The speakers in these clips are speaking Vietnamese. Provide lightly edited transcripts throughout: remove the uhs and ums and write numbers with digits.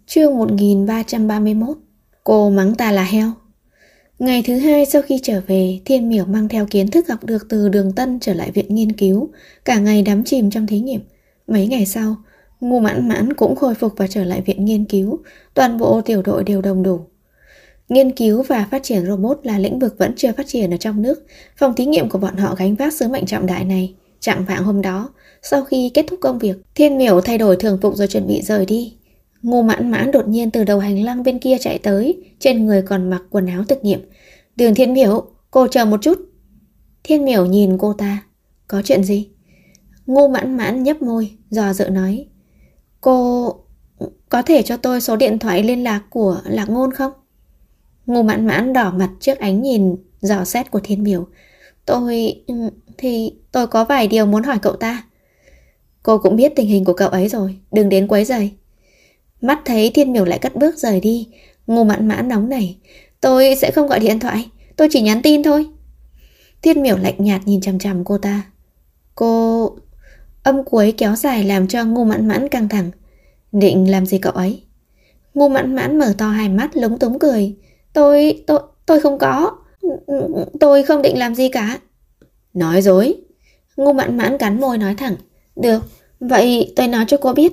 Chương 1331. Cô mắng ta là heo. Ngày thứ hai sau khi trở về, Thiên Miểu mang theo kiến thức học được từ Đường Tân trở lại viện nghiên cứu, cả ngày đắm chìm trong thí nghiệm. Mấy ngày sau, Ngô Mãn Mãn cũng khôi phục và trở lại viện nghiên cứu, toàn bộ tiểu đội đều đồng đủ. Nghiên cứu và phát triển robot là lĩnh vực vẫn chưa phát triển ở trong nước. Phòng thí nghiệm của bọn họ gánh vác sứ mệnh trọng đại này. Trạng vạng hôm đó, sau khi kết thúc công việc, Thiên Miểu thay đổi thường phục rồi chuẩn bị rời đi. Ngô Mãn Mãn đột nhiên từ đầu hành lang bên kia chạy tới, trên người còn mặc quần áo thực nghiệm. Đường Thiên Miểu, cô chờ một chút. Thiên Miểu nhìn cô ta. Có chuyện gì? Ngô Mãn Mãn nhấp môi, dò dự nói. Cô có thể cho tôi số điện thoại liên lạc của Lạc Ngôn không? Ngô Mãn Mãn đỏ mặt trước ánh nhìn dò xét của Thiên Miểu. Tôi có vài điều muốn hỏi cậu ta. Cô cũng biết tình hình của cậu ấy rồi, đừng đến quấy rầy. Mắt thấy Thiên Miểu lại cất bước rời đi, Ngô Mãn Mãn nóng nảy. Tôi sẽ không gọi điện thoại, tôi chỉ nhắn tin thôi. Thiên Miểu lạnh nhạt nhìn chằm chằm cô ta. Cô... Âm cuối kéo dài làm cho Ngô Mãn Mãn căng thẳng. Định làm gì cậu ấy? Ngô Mãn Mãn mở to hai mắt lúng túng cười. Tôi không có. Tôi không định làm gì cả. Nói dối. Ngô Mãn Mãn cắn môi nói thẳng. Được, vậy tôi nói cho cô biết.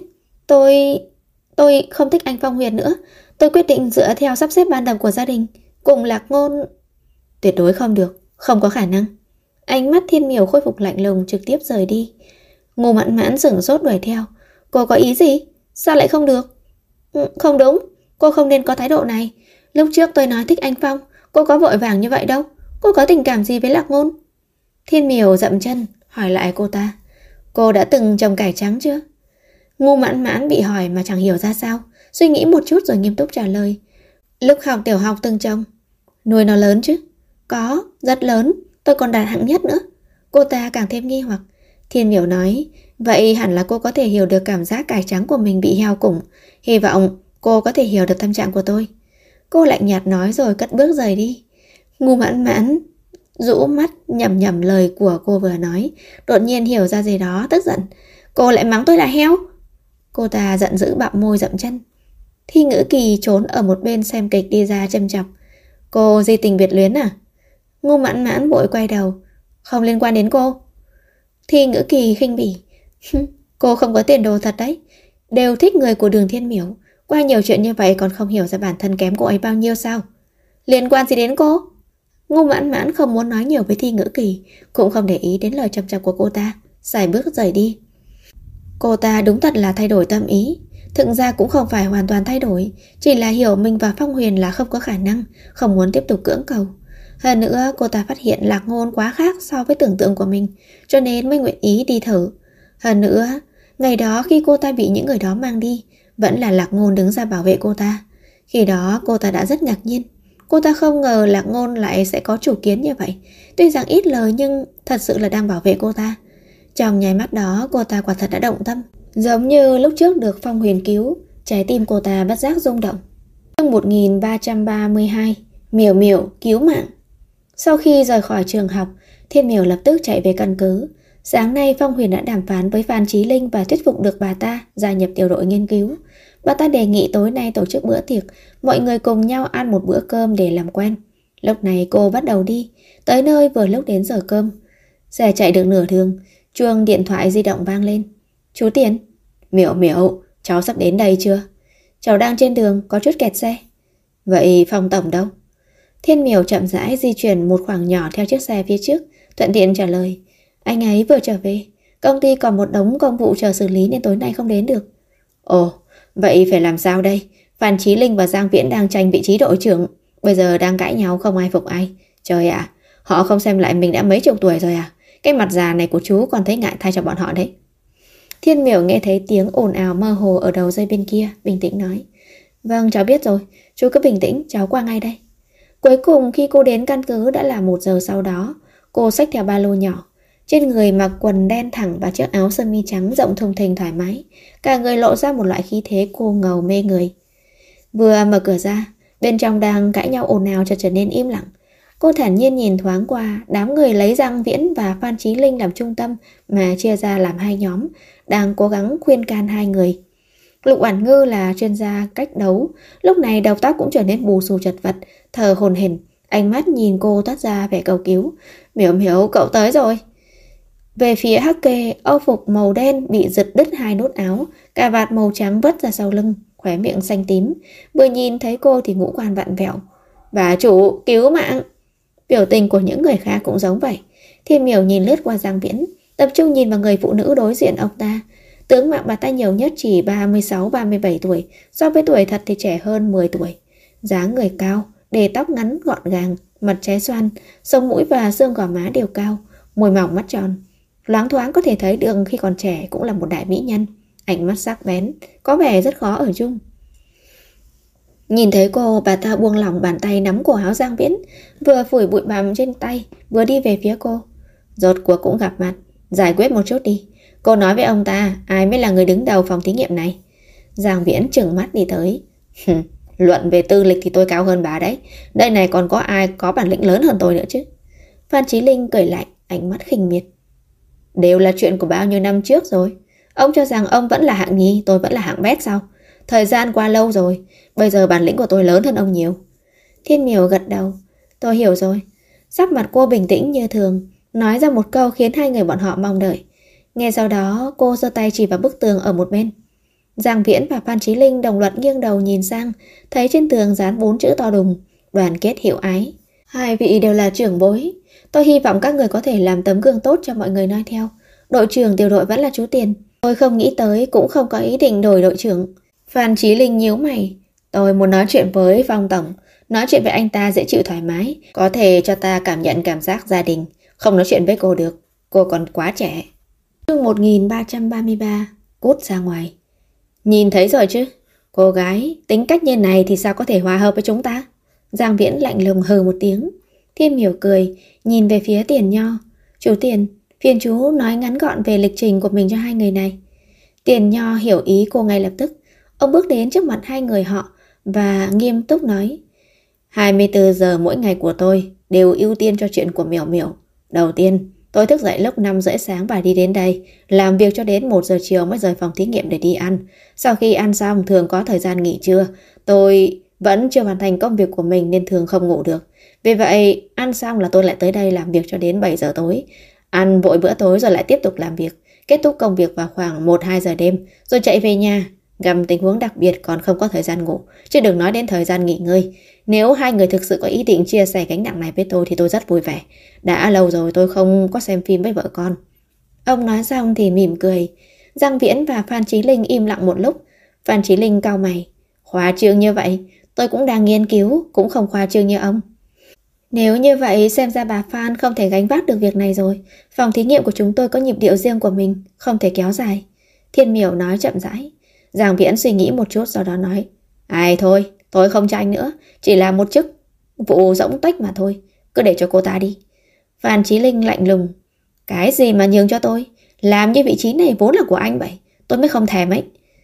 Tôi không thích anh Phong Huyền nữa. Tôi quyết định dựa theo sắp xếp ban đầu của gia đình. Cùng Lạc Ngôn... Tuyệt đối không được, không có khả năng. Ánh mắt Thiên Miểu khôi phục lạnh lùng trực tiếp rời đi. Ngô Mãn Mãn sửng sốt đuổi theo. Cô có ý gì? Sao lại không được? Không đúng, cô không nên có thái độ này. Lúc trước tôi nói thích anh Phong, cô có vội vàng như vậy đâu. Cô có tình cảm gì với Lạc Ngôn? Thiên Miểu dậm chân hỏi lại cô ta. Cô đã từng trồng cải trắng chưa? Ngô Mãn Mãn bị hỏi mà chẳng hiểu ra sao, suy nghĩ một chút rồi nghiêm túc trả lời. Lúc học tiểu học từng trồng. Nuôi nó lớn chứ? Có, rất lớn, tôi còn đạt hạng nhất nữa. Cô ta càng thêm nghi hoặc. Thiên Miểu nói, vậy hẳn là cô có thể hiểu được cảm giác cải trắng của mình bị heo củng. Hy vọng cô có thể hiểu được tâm trạng của tôi. Cô lạnh nhạt nói rồi cất bước rời đi. Ngô Mãn Mãn rũ mắt nhẩm lời của cô vừa nói, đột nhiên hiểu ra gì đó, tức giận. Cô lại mắng tôi là heo. Cô ta giận dữ bặm môi dậm chân. Thi Ngữ Kỳ trốn ở một bên xem kịch đi ra châm chọc. Cô di tình biệt luyến à? Ngô Mãn Mãn vội quay đầu. Không liên quan đến cô. Thi Ngữ Kỳ khinh bỉ. Cô không có tiền đồ thật đấy. Đều thích người của Đường Thiên Miểu. Qua nhiều chuyện như vậy còn không hiểu ra bản thân kém cô ấy bao nhiêu sao? Liên quan gì đến cô? Ngô Mãn Mãn không muốn nói nhiều với Thi Ngữ Kỳ, cũng không để ý đến lời châm chọc của cô ta, xài bước rời đi. Cô ta đúng thật là thay đổi tâm ý. Thực ra cũng không phải hoàn toàn thay đổi, chỉ là hiểu mình và Phong Huyền là không có khả năng, không muốn tiếp tục cưỡng cầu. Hơn nữa cô ta phát hiện Lạc Ngôn quá khác so với tưởng tượng của mình, cho nên mới nguyện ý đi thử. Hơn nữa, ngày đó khi cô ta bị những người đó mang đi, vẫn là Lạc Ngôn đứng ra bảo vệ cô ta. Khi đó cô ta đã rất ngạc nhiên. Cô ta không ngờ Lạc Ngôn lại sẽ có chủ kiến như vậy. Tuy rằng ít lời nhưng thật sự là đang bảo vệ cô ta. Trong nháy mắt đó cô ta quả thật đã động tâm. Giống như lúc trước được Phong Huyền cứu, trái tim cô ta bất giác rung động. Chương 1332. Miểu Miểu cứu mạng. Sau khi rời khỏi trường học, Thiên Miểu lập tức chạy về căn cứ. Sáng nay Phong Huyền đã đàm phán với Phan Chí Linh và thuyết phục được bà ta gia nhập tiểu đội nghiên cứu. Bà ta đề nghị tối nay tổ chức bữa tiệc, mọi người cùng nhau ăn một bữa cơm để làm quen. Lúc này cô bắt đầu đi, tới nơi vừa lúc đến giờ cơm. Xe chạy được nửa đường, chuông điện thoại di động vang lên. Chú Tiền. Miểu Miểu, cháu sắp đến đây chưa? Cháu đang trên đường, có chút kẹt xe. Vậy Phong tổng đâu? Thiên Miểu chậm rãi di chuyển một khoảng nhỏ theo chiếc xe phía trước, thuận tiện trả lời. Anh ấy vừa trở về, công ty còn một đống công vụ chờ xử lý nên tối nay không đến được. Ồ, vậy phải làm sao đây? Phan Chí Linh và Giang Viễn đang tranh vị trí đội trưởng, bây giờ đang cãi nhau không ai phục ai. Trời ạ, họ không xem lại mình đã mấy chục tuổi rồi à? Cái mặt già này của chú còn thấy ngại thay cho bọn họ đấy. Thiên Miểu nghe thấy tiếng ồn ào mơ hồ ở đầu dây bên kia, bình tĩnh nói. Vâng, cháu biết rồi, chú cứ bình tĩnh, cháu qua ngay đây. Cuối cùng khi cô đến căn cứ đã là 1 giờ sau đó. Cô xách theo ba lô nhỏ, trên người mặc quần đen thẳng và chiếc áo sơ mi trắng rộng thùng thình thoải mái. Cả người lộ ra một loại khí thế cô ngầu mê người. Vừa mở cửa ra, bên trong đang cãi nhau ồn ào chợt trở nên im lặng. Cô thản nhiên nhìn thoáng qua, đám người lấy Giang Viễn và Phan Chí Linh làm trung tâm mà chia ra làm hai nhóm, đang cố gắng khuyên can hai người. Lục Oản Ngư là chuyên gia cách đấu, lúc này đầu tóc cũng trở nên bù xù chật vật, thở hổn hển, ánh mắt nhìn cô toát ra vẻ cầu cứu. Miểu Miểu, cậu tới rồi. Về phía Hắc Kê, âu phục màu đen bị giật đứt hai nút áo, cà vạt màu trắng vứt ra sau lưng, khóe miệng xanh tím. Vừa nhìn thấy cô thì ngũ quan vặn vẹo. Bà chủ, cứu mạng! Biểu tình của những người khác cũng giống vậy. Thiên Miểu nhìn lướt qua Giang Viễn, tập trung nhìn vào người phụ nữ đối diện ông ta. Tướng mạo bà ta nhiều nhất chỉ 36-37 tuổi, so với tuổi thật thì trẻ hơn 10 tuổi. Dáng người cao, để tóc ngắn gọn gàng, mặt trái xoan, sống mũi và xương gò má đều cao, môi mỏng mắt tròn. Loáng thoáng có thể thấy được khi còn trẻ cũng là một đại mỹ nhân, ánh mắt sắc bén, có vẻ rất khó ở chung. Nhìn thấy cô, bà ta buông lỏng bàn tay nắm cổ áo Giang Viễn, vừa phủi bụi bặm trên tay, vừa đi về phía cô. Rốt cuộc cũng gặp mặt, giải quyết một chút đi. Cô nói với ông ta, ai mới là người đứng đầu phòng thí nghiệm này. Giang Viễn trừng mắt đi tới. Luận về tư lịch thì tôi cao hơn bà đấy. Đây này còn có ai có bản lĩnh lớn hơn tôi nữa chứ. Phan Chí Linh cười lạnh, ánh mắt khinh miệt. Đều là chuyện của bao nhiêu năm trước rồi. Ông cho rằng ông vẫn là hạng nhì, tôi vẫn là hạng bét sao? Thời gian qua lâu rồi, bây giờ bản lĩnh của tôi lớn hơn ông nhiều. Thiên Miểu gật đầu. Tôi hiểu rồi. Sắc mặt cô bình tĩnh như thường, nói ra một câu khiến hai người bọn họ mong đợi. Ngay sau đó cô giơ tay chỉ vào bức tường ở một bên. Giang Viễn và Phan Chí Linh đồng loạt nghiêng đầu nhìn sang, thấy trên tường dán 4 chữ to đùng: đoàn kết hiệu ái. Hai vị đều là trưởng bối, tôi hy vọng các người có thể làm tấm gương tốt cho mọi người noi theo. Đội trưởng tiểu đội vẫn là chú Tiền. Tôi không nghĩ tới, cũng không có ý định đổi đội trưởng. Phan Chí Linh nhíu mày. Tôi muốn nói chuyện với Phong tổng, nói chuyện với anh ta dễ chịu thoải mái, có thể cho ta cảm nhận cảm giác gia đình. Không nói chuyện với cô được, cô còn quá trẻ. Chương 1333, cút ra ngoài. Nhìn thấy rồi chứ, cô gái tính cách như này thì sao có thể hòa hợp với chúng ta? Giang Viễn lạnh lùng hừ một tiếng. Thiên Miểu cười, nhìn về phía Tiền Nho. Chú Tiền, phiền chú nói ngắn gọn về lịch trình của mình cho hai người này. Tiền Nho hiểu ý cô ngay lập tức. Ông bước đến trước mặt hai người họ và nghiêm túc nói: 24 giờ mỗi ngày của tôi đều ưu tiên cho chuyện của Miểu Miểu. Đầu tiên, tôi thức dậy lúc 5 rưỡi sáng và đi đến đây, làm việc cho đến 1 giờ chiều mới rời phòng thí nghiệm để đi ăn. Sau khi ăn xong thường có thời gian nghỉ trưa. Tôi vẫn chưa hoàn thành công việc của mình nên thường không ngủ được. Vì vậy, ăn xong là tôi lại tới đây làm việc cho đến 7 giờ tối. Ăn vội bữa tối rồi lại tiếp tục làm việc. Kết thúc công việc vào khoảng 1-2 giờ đêm, rồi chạy về nhà. Gặp tình huống đặc biệt còn không có thời gian ngủ, chứ đừng nói đến thời gian nghỉ ngơi. Nếu hai người thực sự có ý định chia sẻ gánh nặng này với tôi thì tôi rất vui vẻ. Đã lâu rồi tôi không có xem phim với vợ con. Ông nói xong thì mỉm cười. Giang Viễn và Phan Chí Linh im lặng một lúc. Phan Chí Linh cau mày. Khoa trương như vậy, tôi cũng đang nghiên cứu, cũng không khoa trương như ông. Nếu như vậy xem ra bà Phan không thể gánh vác được việc này rồi. Phòng thí nghiệm của chúng tôi có nhịp điệu riêng của mình, không thể kéo dài. Thiên Miểu nói chậm rãi. Giang Viễn suy nghĩ một chút sau đó nói: Ai thôi, tôi không tranh nữa, chỉ là một chức vụ rỗng tuếch mà thôi, cứ để cho cô ta đi. Phan Chí Linh lạnh lùng. Cái gì mà nhường cho tôi? Làm như vị trí này vốn là của anh vậy, tôi mới không thèm ấy.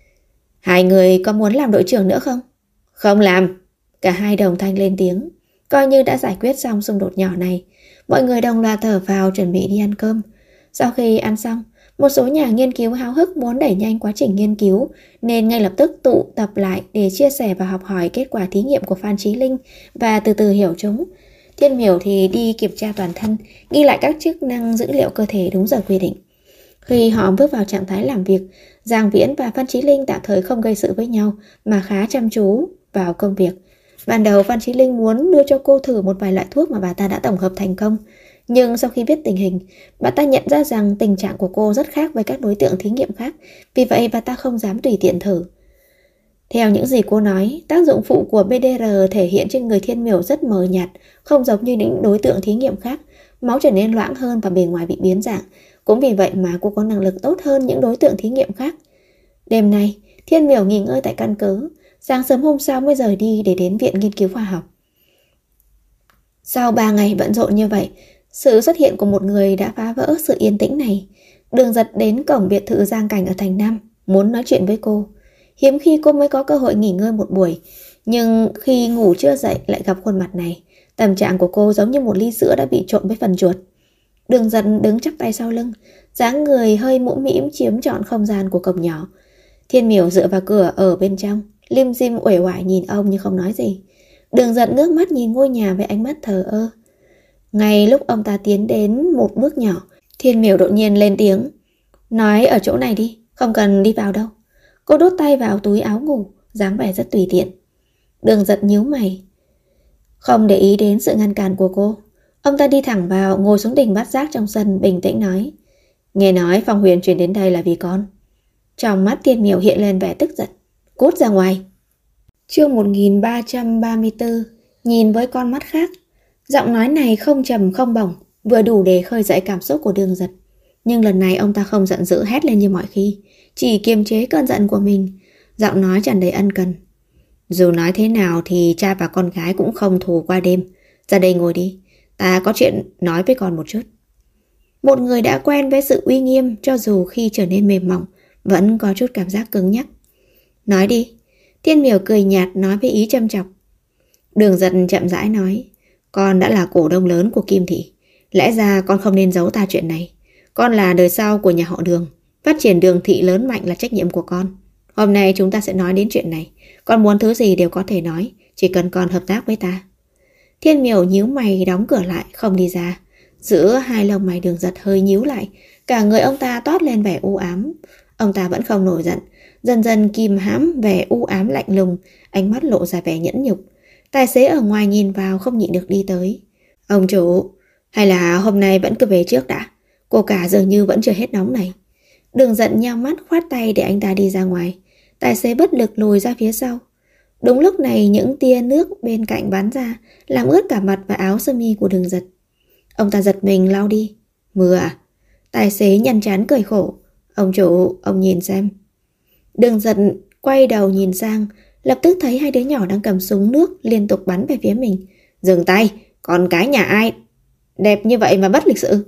Hai người có muốn làm đội trưởng nữa không? Không làm. Cả hai đồng thanh lên tiếng. Coi như đã giải quyết xong xung đột nhỏ này. Mọi người đồng loạt thở vào chuẩn bị đi ăn cơm. Sau khi ăn xong, một số nhà nghiên cứu háo hức muốn đẩy nhanh quá trình nghiên cứu nên ngay lập tức tụ tập lại để chia sẻ và học hỏi kết quả thí nghiệm của Phan Chí Linh và từ từ hiểu chúng. Thiên Miểu thì đi kiểm tra toàn thân, ghi lại các chức năng dữ liệu cơ thể đúng giờ quy định. Khi họ bước vào trạng thái làm việc, Giang Viễn và Phan Chí Linh tạm thời không gây sự với nhau mà khá chăm chú vào công việc. Ban đầu Phan Chí Linh muốn đưa cho cô thử một vài loại thuốc mà bà ta đã tổng hợp thành công. Nhưng sau khi biết tình hình, bà ta nhận ra rằng tình trạng của cô rất khác với các đối tượng thí nghiệm khác. Vì vậy bà ta không dám tùy tiện thử. Theo những gì cô nói, tác dụng phụ của BDR thể hiện trên người Thiên Miểu rất mờ nhạt, không giống như những đối tượng thí nghiệm khác. Máu trở nên loãng hơn và bề ngoài bị biến dạng. Cũng vì vậy mà cô có năng lực tốt hơn những đối tượng thí nghiệm khác. Đêm nay, Thiên Miểu nghỉ ngơi tại căn cứ. Sáng sớm hôm sau mới rời đi để đến viện nghiên cứu khoa học. Sau 3 ngày bận rộn như vậy, sự xuất hiện của một người đã phá vỡ sự yên tĩnh này. Đường Giật đến cổng biệt thự Giang Cảnh ở thành Nam, muốn nói chuyện với cô. Hiếm khi cô mới có cơ hội nghỉ ngơi một buổi, nhưng khi ngủ chưa dậy lại gặp khuôn mặt này. Tâm trạng của cô giống như một ly sữa đã bị trộn với phần chuột. Đường Giật đứng chắp tay sau lưng, dáng người hơi mũm mĩm chiếm trọn không gian của cổng nhỏ. Thiên Miểu dựa vào cửa ở bên trong, lim dim uể oải nhìn ông nhưng không nói gì. Đường Giật ngước mắt nhìn ngôi nhà với ánh mắt thờ ơ. Ngay lúc ông ta tiến đến một bước nhỏ, Thiên Miểu đột nhiên lên tiếng. Nói ở chỗ này đi, không cần đi vào đâu. Cô đút tay vào túi áo ngủ, dáng vẻ rất tùy tiện. Đường Giật nhíu mày, không để ý đến sự ngăn cản của cô. Ông ta đi thẳng vào, ngồi xuống đỉnh bát giác trong sân, bình tĩnh nói. Nghe nói Phong Huyền chuyển đến đây là vì con. Trong mắt Thiên Miểu hiện lên vẻ tức giận. Cút ra ngoài. Chương 1334. Nhìn với con mắt khác. Giọng nói này không trầm không bổng, vừa đủ để khơi dậy cảm xúc của Đường Giật. Nhưng lần này ông ta không giận dữ hét lên như mọi khi, chỉ kiềm chế cơn giận của mình. Giọng nói tràn đầy ân cần. Dù nói thế nào thì cha và con gái cũng không thù qua đêm. Ra đây ngồi đi, ta có chuyện nói với con một chút. Một người đã quen với sự uy nghiêm, cho dù khi trở nên mềm mỏng, vẫn có chút cảm giác cứng nhắc. Nói đi. Thiên Miểu cười nhạt nói với ý châm chọc. Đường Giật chậm rãi nói. Con đã là cổ đông lớn của Kim Thị. Lẽ ra con không nên giấu ta chuyện này. Con là đời sau của nhà họ Đường. Phát triển Đường Thị lớn mạnh là trách nhiệm của con. Hôm nay chúng ta sẽ nói đến chuyện này. Con muốn thứ gì đều có thể nói, chỉ cần con hợp tác với ta. Thiên Miểu nhíu mày đóng cửa lại, không đi ra. Giữa hai lông mày Đường Giật hơi nhíu lại, cả người ông ta toát lên vẻ u ám. Ông ta vẫn không nổi giận, dần dần kìm hãm vẻ u ám lạnh lùng, ánh mắt lộ ra vẻ nhẫn nhục. Tài xế ở ngoài nhìn vào không nhịn được đi tới. Ông chủ, hay là hôm nay vẫn cứ về trước đã? Cô cả dường như vẫn chưa hết nóng này. Đường Giật nheo mắt khoát tay để anh ta đi ra ngoài. Tài xế bất lực lùi ra phía sau. Đúng lúc này những tia nước bên cạnh bắn ra, làm ướt cả mặt và áo sơ mi của Đường Giật. Ông ta giật mình lau đi. Mưa à? Tài xế nhăn trán cười khổ. Ông chủ, ông nhìn xem. Đường Giật quay đầu nhìn sang, lập tức thấy hai đứa nhỏ đang cầm súng nước liên tục bắn về phía mình. Dừng tay, con cái nhà ai đẹp như vậy mà bất lịch sự.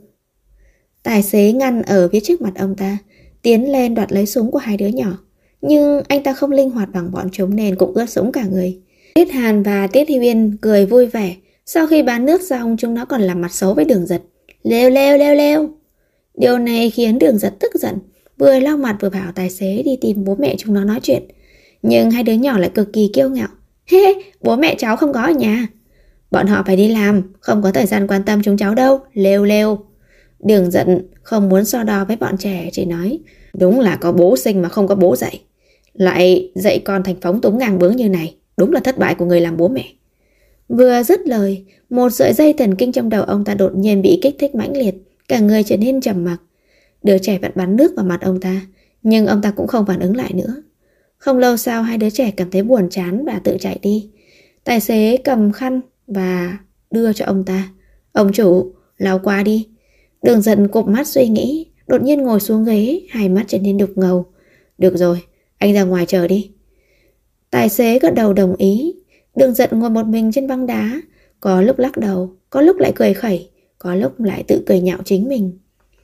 Tài xế ngăn ở phía trước mặt ông ta, tiến lên đoạt lấy súng của hai đứa nhỏ. Nhưng anh ta không linh hoạt bằng bọn chúng nên cũng ướt sũng cả người. Tiết Hàn và Tiết Hi Uyên cười vui vẻ. Sau khi bán nước xong, chúng nó còn làm mặt xấu với Đường Giật. Lêu lêu lêu lêu. Điều này khiến Đường Giật tức giận, vừa lau mặt vừa bảo tài xế đi tìm bố mẹ chúng nó nói chuyện. Nhưng hai đứa nhỏ lại cực kỳ kiêu ngạo. Hê, bố mẹ cháu không có ở nhà. Bọn họ phải đi làm, không có thời gian quan tâm chúng cháu đâu. Lêu lêu. Đường Giật không muốn so đo với bọn trẻ, chỉ nói đúng là có bố sinh mà không có bố dạy. Lại dạy con thành phóng túng ngang bướng như này, đúng là thất bại của người làm bố mẹ. Vừa dứt lời, một sợi dây thần kinh trong đầu ông ta đột nhiên bị kích thích mãnh liệt, cả người trở nên trầm mặc. Đứa trẻ vẫn bắn nước vào mặt ông ta, nhưng ông ta cũng không phản ứng lại nữa. Không lâu sau, hai đứa trẻ cảm thấy buồn chán và tự chạy đi. Tài xế cầm khăn và đưa cho ông ta. Ông chủ, lau qua đi. Đường Giật cụp mắt suy nghĩ, đột nhiên ngồi xuống ghế, hai mắt trở nên đục ngầu. Được rồi, anh ra ngoài chờ đi. Tài xế gật đầu đồng ý. Đường Giật ngồi một mình trên băng đá, có lúc lắc đầu, có lúc lại cười khẩy, có lúc lại tự cười nhạo chính mình.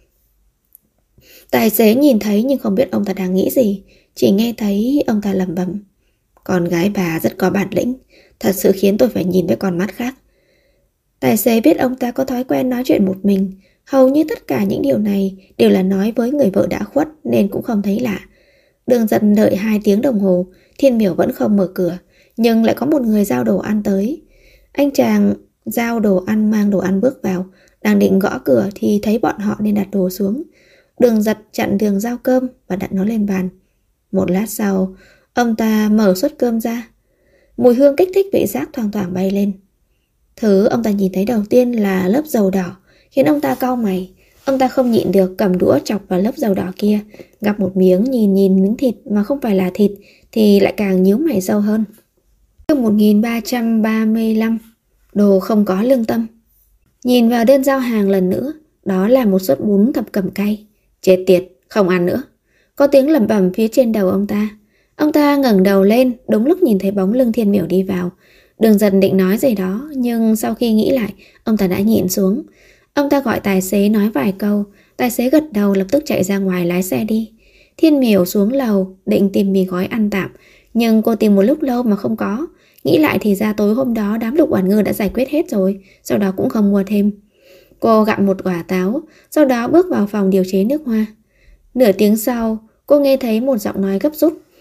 Tài xế nhìn thấy nhưng không biết ông ta đang nghĩ gì, chỉ nghe thấy ông ta lẩm bẩm. Con gái bà rất có bản lĩnh, thật sự khiến tôi phải nhìn với con mắt khác. Tài xế biết ông ta có thói quen nói chuyện một mình, hầu như tất cả những điều này đều là nói với người vợ đã khuất nên cũng không thấy lạ. Đường Giật đợi 2 tiếng đồng hồ, Thiên Miểu vẫn không mở cửa, nhưng lại có một người giao đồ ăn tới. Anh chàng giao đồ ăn mang đồ ăn bước vào, đang định gõ cửa thì thấy bọn họ nên đặt đồ xuống. Đường Giật chặn đường giao cơm và đặt nó lên bàn. Một lát sau, ông ta mở suất cơm ra. Mùi hương kích thích vị giác thoang thoảng bay lên. Thứ ông ta nhìn thấy đầu tiên là lớp dầu đỏ, khiến ông ta cau mày. Ông ta không nhịn được cầm đũa chọc vào lớp dầu đỏ kia, gắp một miếng nhìn miếng thịt mà không phải là thịt thì lại càng nhíu mày sâu hơn. Chương 1335. Đồ không có lương tâm. Nhìn vào đơn giao hàng lần nữa, đó là một suất bún thập cẩm cay. Chết tiệt, không ăn nữa. Có tiếng lẩm bẩm phía trên đầu ông ta. Ông ta ngẩng đầu lên, đúng lúc nhìn thấy bóng lưng Thiên Miểu đi vào. Đường Giật định nói gì đó, nhưng sau khi nghĩ lại, ông ta đã nhịn xuống. Ông ta gọi tài xế nói vài câu, tài xế gật đầu lập tức chạy ra ngoài lái xe đi. Thiên Miểu xuống lầu, định tìm mì gói ăn tạm, nhưng cô tìm một lúc lâu mà không có. Nghĩ lại thì ra tối hôm đó đám Lục Oản Ngư đã giải quyết hết rồi, sau đó cũng không mua thêm. Cô gặm một quả táo, sau đó bước vào phòng điều chế nước hoa. Nửa tiếng sau, cô nghe thấy một giọng nói gấp rút.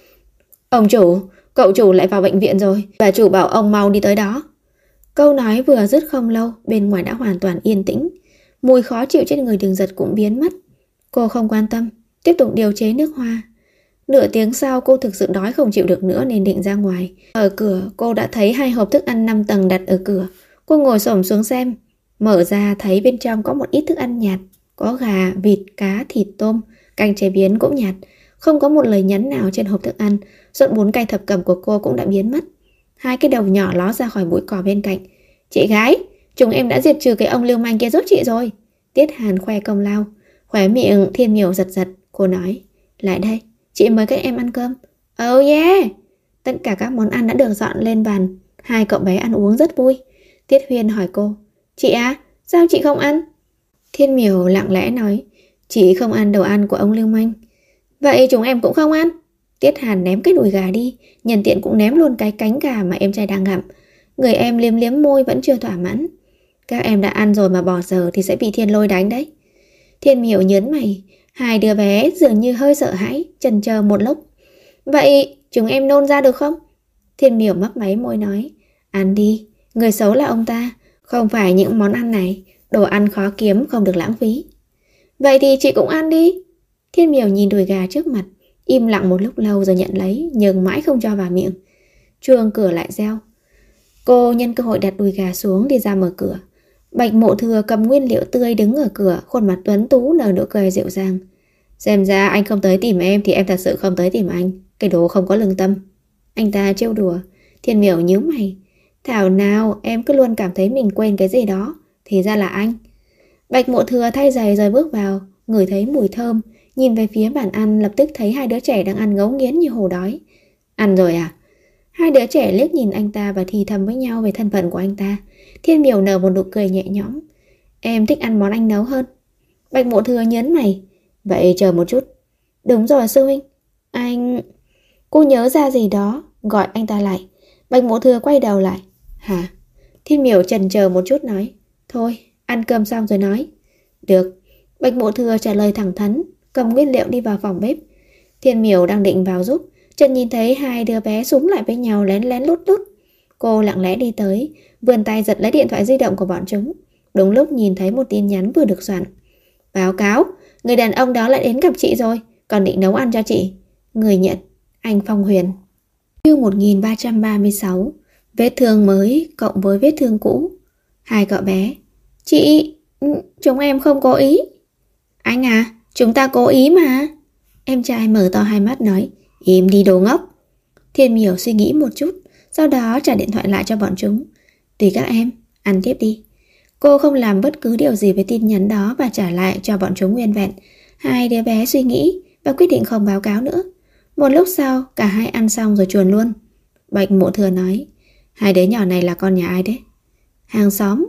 Ông chủ, cậu chủ lại vào bệnh viện rồi, bà chủ bảo ông mau đi tới đó. Câu nói vừa dứt không lâu, bên ngoài đã hoàn toàn yên tĩnh. Mùi khó chịu trên người Đường Giật cũng biến mất. Cô không quan tâm, tiếp tục điều chế nước hoa. Nửa tiếng sau cô thực sự đói không chịu được nữa nên định ra ngoài. Ở cửa cô đã thấy 2 hộp thức ăn 5 tầng đặt ở cửa. Cô ngồi xổm xuống xem. Mở ra thấy bên trong có một ít thức ăn nhạt. Có gà, vịt, cá, thịt, tôm. Canh chế biến cũng nhạt. Không có một lời nhắn nào trên hộp thức ăn. Suất bún canh thập cẩm của cô cũng đã biến mất. 2 cái đầu nhỏ ló ra khỏi bụi cỏ bên cạnh. Chị gái, chúng em đã diệt trừ cái ông lưu manh kia giúp chị rồi. Tiết Hàn khoe công lao. Khóe miệng Thiên Miểu giật giật. Cô nói, lại đây, chị mời các em ăn cơm. Oh yeah. Tất cả các món ăn đã được dọn lên bàn. 2 cậu bé ăn uống rất vui. Tiết Huyên hỏi cô, chị à, sao chị không ăn? Thiên Miểu lặng lẽ nói, chị không ăn đồ ăn của ông lưu manh. Vậy chúng em cũng không ăn. Tiết Hàn ném cái đùi gà đi, nhân tiện cũng ném luôn cái cánh gà mà em trai đang gặm. Người em liếm liếm môi vẫn chưa thỏa mãn. Các em đã ăn rồi mà bỏ dở thì sẽ bị Thiên Lôi đánh đấy. Thiên Miểu nhớn mày. 2 đứa bé dường như hơi sợ hãi, chần chờ một lúc. Vậy chúng em nôn ra được không? Thiên Miểu mấp máy môi nói, ăn đi, người xấu là ông ta, không phải những món ăn này. Đồ ăn khó kiếm, không được lãng phí. Vậy thì chị cũng ăn đi. Thiên Miểu nhìn đùi gà trước mặt, im lặng một lúc lâu rồi nhận lấy, nhưng mãi không cho vào miệng. Chuông cửa lại reo. Cô nhân cơ hội đặt đùi gà xuống đi ra mở cửa. Bạch Mộ Thừa cầm nguyên liệu tươi đứng ở cửa, khuôn mặt tuấn tú nở nụ cười dịu dàng. Xem ra anh không tới tìm em thì em thật sự không tới tìm anh. Cái đồ không có lương tâm. Anh ta trêu đùa. Thiên Miểu nhíu mày. Thảo nào em cứ luôn cảm thấy mình quên cái gì đó. Thì ra là anh. Bạch Mộ Thừa thay giày rồi bước vào, ngửi thấy mùi thơm, nhìn về phía bàn ăn, lập tức thấy 2 đứa trẻ đang ăn ngấu nghiến như hổ đói. Ăn rồi à? 2 đứa trẻ liếc nhìn anh ta và thì thầm với nhau về thân phận của anh ta. Thiên Miểu nở một nụ cười nhẹ nhõm. Em thích ăn món anh nấu hơn. Bạch Mộ Thừa nhấn mày. Vậy chờ một chút. Đúng rồi sư huynh. Anh... Cô nhớ ra gì đó, gọi anh ta lại. Bạch Mộ Thừa quay đầu lại. Hả? Thiên Miểu chần chờ một chút nói. Thôi, ăn cơm xong rồi nói. Được. Bạch Mộ Thừa trả lời thẳng thắn, cầm nguyên liệu đi vào phòng bếp. Thiên Miểu đang định vào giúp, chợt nhìn thấy 2 đứa bé súng lại với nhau lén lén lút lút. Cô lặng lẽ đi tới, vươn tay giật lấy điện thoại di động của bọn chúng. Đúng lúc nhìn thấy một tin nhắn vừa được soạn. Báo cáo, người đàn ông đó lại đến gặp chị rồi, còn định nấu ăn cho chị. Người nhận, anh Phong Huyền. Chương 1336. Vết thương mới cộng với vết thương cũ. 2 cậu bé. Chị, chúng em không cố ý. Anh à, chúng ta cố ý mà. Em trai mở to 2 mắt nói. Im đi đồ ngốc. Thiên Miểu suy nghĩ một chút, sau đó trả điện thoại lại cho bọn chúng. Tùy các em, ăn tiếp đi. Cô không làm bất cứ điều gì với tin nhắn đó và trả lại cho bọn chúng nguyên vẹn. 2 đứa bé suy nghĩ và quyết định không báo cáo nữa. Một lúc sau, cả hai ăn xong rồi chuồn luôn. Bạch Mộ Thừa nói. 2 đứa nhỏ này là con nhà ai đấy? Hàng xóm.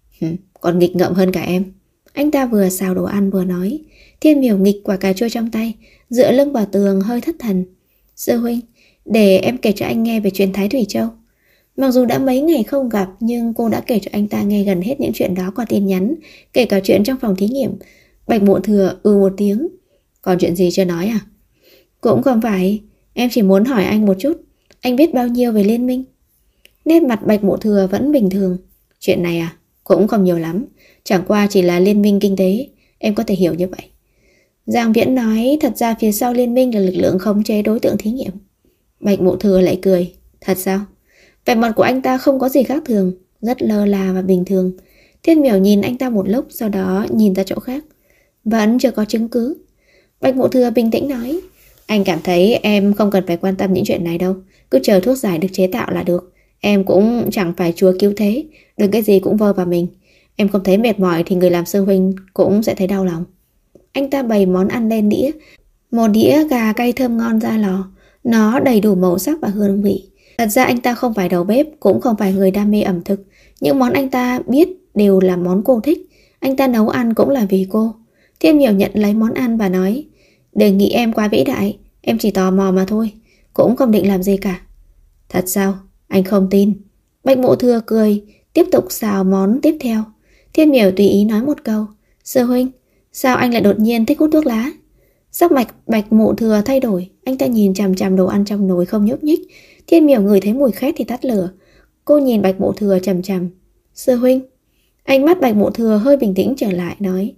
Còn nghịch ngợm hơn cả em. Anh ta vừa xào đồ ăn vừa nói. Thiên Miểu nghịch quả cà chua trong tay, dựa lưng vào tường hơi thất thần. Sư huynh, để em kể cho anh nghe về chuyện Thái Thủy Châu. Mặc dù đã mấy ngày không gặp, nhưng cô đã kể cho anh ta nghe gần hết những chuyện đó qua tin nhắn, kể cả chuyện trong phòng thí nghiệm. Bạch Mộ Thừa một tiếng. Còn chuyện gì chưa nói à? Cũng không phải, em chỉ muốn hỏi anh một chút. Anh biết bao nhiêu về liên minh? Nét mặt Bạch Mộ Thừa vẫn bình thường. Chuyện này à? Cũng không nhiều lắm. Chẳng qua chỉ là liên minh kinh tế. Em có thể hiểu như vậy. Giang Viễn nói thật ra phía sau liên minh là lực lượng khống chế đối tượng thí nghiệm. Bạch Mộ Thừa lại cười. Thật sao? Vẻ mặt của anh ta không có gì khác thường, rất lơ là và bình thường. Thiên Miểu nhìn anh ta một lúc, sau đó nhìn ra chỗ khác. Vẫn chưa có chứng cứ. Bạch Mộ Thừa bình tĩnh nói. Anh cảm thấy em không cần phải quan tâm những chuyện này đâu. Cứ chờ thuốc giải được chế tạo là được. Em cũng chẳng phải chúa cứu thế. Đừng cái gì cũng vơ vào mình. Em không thấy mệt mỏi thì người làm sư huynh cũng sẽ thấy đau lòng. Anh ta bày món ăn lên đĩa. Một đĩa gà cay thơm ngon ra lò. Nó đầy đủ màu sắc và hương vị. Thật ra anh ta không phải đầu bếp, cũng không phải người đam mê ẩm thực. Những món anh ta biết đều là món cô thích. Anh ta nấu ăn cũng là vì cô. Thiên Miểu nhận lấy món ăn và nói. Đừng nghĩ em quá vĩ đại, em chỉ tò mò mà thôi. Cũng không định làm gì cả. Thật sao? Anh không tin. Bạch Mộ Thừa cười, tiếp tục xào món tiếp theo. Thiên Miểu tùy ý nói một câu. Sư huynh, sao anh lại đột nhiên thích hút thuốc lá? Sắc mặt Bạch Mộ Thừa thay đổi, anh ta nhìn chằm chằm đồ ăn trong nồi không nhúc nhích. Thiên Miểu ngửi thấy mùi khét thì tắt lửa. Cô nhìn Bạch Mộ Thừa chằm chằm. Sư huynh. Ánh mắt Bạch Mộ Thừa hơi bình tĩnh trở lại, nói: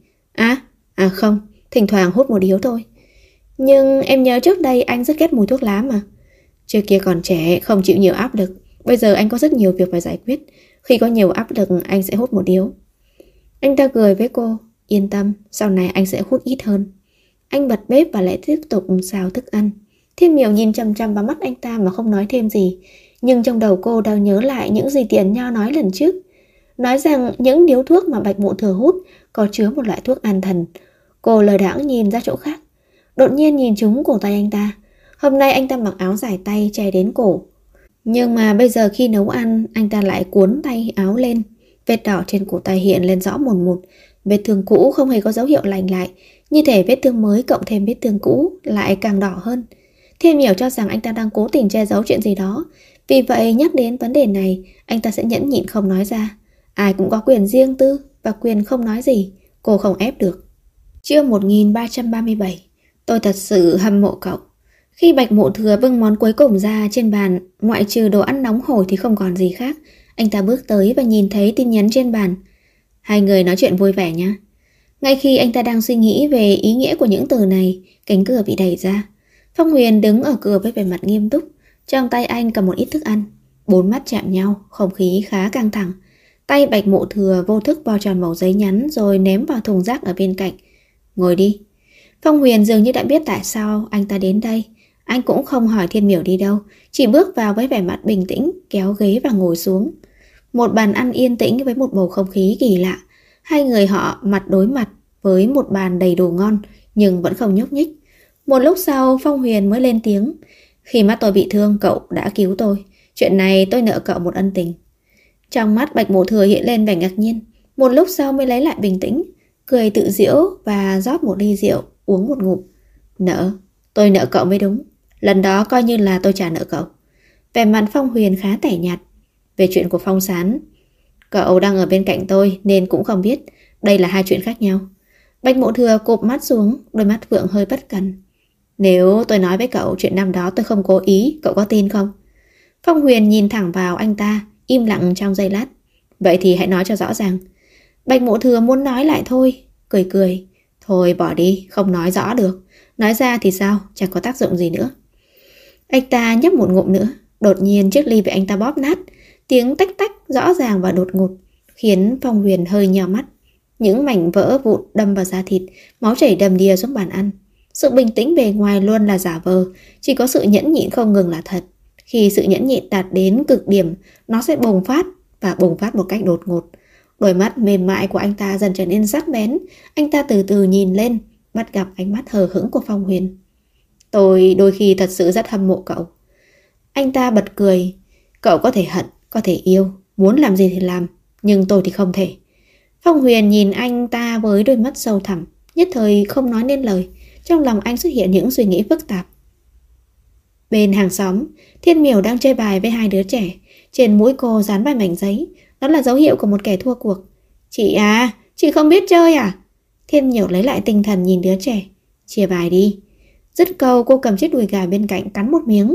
không, thỉnh thoảng hút một điếu thôi. Nhưng em nhớ trước đây anh rất ghét mùi thuốc lá mà. Trước kia còn trẻ, không chịu nhiều áp lực. Bây giờ anh có rất nhiều việc phải giải quyết. Khi có nhiều áp lực anh sẽ hút một điếu. Anh ta cười với cô. Yên tâm, sau này anh sẽ hút ít hơn. Anh bật bếp và lại tiếp tục xào thức ăn. Thiên Miểu nhìn chằm chằm vào mắt anh ta mà không nói thêm gì. Nhưng trong đầu cô đang nhớ lại những gì Tiền Nho nói lần trước. Nói rằng những điếu thuốc mà Bạch Mộ Thừa hút có chứa một loại thuốc an thần. Cô lờ đãng nhìn ra chỗ khác. Đột nhiên nhìn trúng cổ tay anh ta. Hôm nay anh ta mặc áo dài tay che đến cổ. Nhưng mà bây giờ khi nấu ăn, anh ta lại cuốn tay áo lên. Vết đỏ trên cổ tay hiện lên rõ mồn một. Vết thương cũ không hề có dấu hiệu lành lại. Như thể vết thương mới cộng thêm vết thương cũ lại càng đỏ hơn. Thiên Miểu cho rằng anh ta đang cố tình che giấu chuyện gì đó. Vì vậy nhắc đến vấn đề này, anh ta sẽ nhẫn nhịn không nói ra. Ai cũng có quyền riêng tư và quyền không nói gì. Cô không ép được. Chương 1337. Tôi thật sự hâm mộ cậu. Khi Bạch Mộ Thừa bưng món cuối cùng ra trên bàn, ngoại trừ đồ ăn nóng hổi thì không còn gì khác. Anh ta bước tới và nhìn thấy tin nhắn trên bàn. Hai người nói chuyện vui vẻ nhé. Ngay khi anh ta đang suy nghĩ về ý nghĩa của những từ này, cánh cửa bị đẩy ra. Phong Huyền đứng ở cửa với vẻ mặt nghiêm túc. Trong tay anh cầm một ít thức ăn. Bốn mắt chạm nhau, không khí khá căng thẳng. Tay Bạch Mộ Thừa vô thức vo tròn mẩu giấy nhắn rồi ném vào thùng rác ở bên cạnh. Ngồi đi. Phong Huyền dường như đã biết tại sao anh ta đến đây. Anh cũng không hỏi Thiên Miểu đi đâu, chỉ bước vào với vẻ mặt bình tĩnh, kéo ghế và ngồi xuống. Một bàn ăn yên tĩnh với một bầu không khí kỳ lạ. Hai người họ mặt đối mặt với một bàn đầy đồ ngon, nhưng vẫn không nhúc nhích. Một lúc sau Phong Huyền mới lên tiếng. Khi mắt tôi bị thương, cậu đã cứu tôi. Chuyện này tôi nợ cậu một ân tình. Trong mắt Bạch Mộ Thừa hiện lên vẻ ngạc nhiên. Một lúc sau mới lấy lại bình tĩnh, cười tự giễu và rót một ly rượu, uống một ngụm. Nợ? Tôi nợ cậu mới đúng. Lần đó coi như là tôi trả nợ cậu. Vẻ mặt Phong Huyền khá tẻ nhạt. Về chuyện của Phong Sán, cậu đang ở bên cạnh tôi nên cũng không biết. Đây là hai chuyện khác nhau. Bạch Mộ Thừa cụp mắt xuống, đôi mắt Vượng hơi bất cần. Nếu tôi nói với cậu chuyện năm đó tôi không cố ý, cậu có tin không? Phong Huyền nhìn thẳng vào anh ta, im lặng trong giây lát. Vậy thì hãy nói cho rõ ràng. Bạch Mộ Thừa muốn nói lại thôi, cười cười. Thôi bỏ đi, không nói rõ được. Nói ra thì sao, chẳng có tác dụng gì nữa. Anh ta nhấp một ngụm nữa. Đột nhiên chiếc ly bị anh ta bóp nát. Tiếng tách tách rõ ràng và đột ngột, khiến Phong Huyền hơi nheo mắt. Những mảnh vỡ vụn đâm vào da thịt, máu chảy đầm đìa xuống bàn ăn. Sự bình tĩnh bề ngoài luôn là giả vờ, chỉ có sự nhẫn nhịn không ngừng là thật. Khi sự nhẫn nhịn đạt đến cực điểm, nó sẽ bùng phát, và bùng phát một cách đột ngột. Đôi mắt mềm mại của anh ta dần trở nên sắc bén. Anh ta từ từ nhìn lên, bắt gặp ánh mắt hờ hững của Phong Huyền. Tôi đôi khi thật sự rất hâm mộ cậu. Anh ta bật cười. Cậu có thể hận, có thể yêu, muốn làm gì thì làm, nhưng tôi thì không thể. Phong Huyền nhìn anh ta với đôi mắt sâu thẳm, nhất thời không nói nên lời. Trong lòng anh xuất hiện những suy nghĩ phức tạp. Bên hàng xóm, Thiên Miểu đang chơi bài với hai đứa trẻ. Trên mũi cô dán vài mảnh giấy. Đó là dấu hiệu của một kẻ thua cuộc. Chị à, chị không biết chơi à? Thiên Miểu lấy lại tinh thần nhìn đứa trẻ. Chia bài đi. Dứt câu cô cầm chiếc đùi gà bên cạnh cắn một miếng.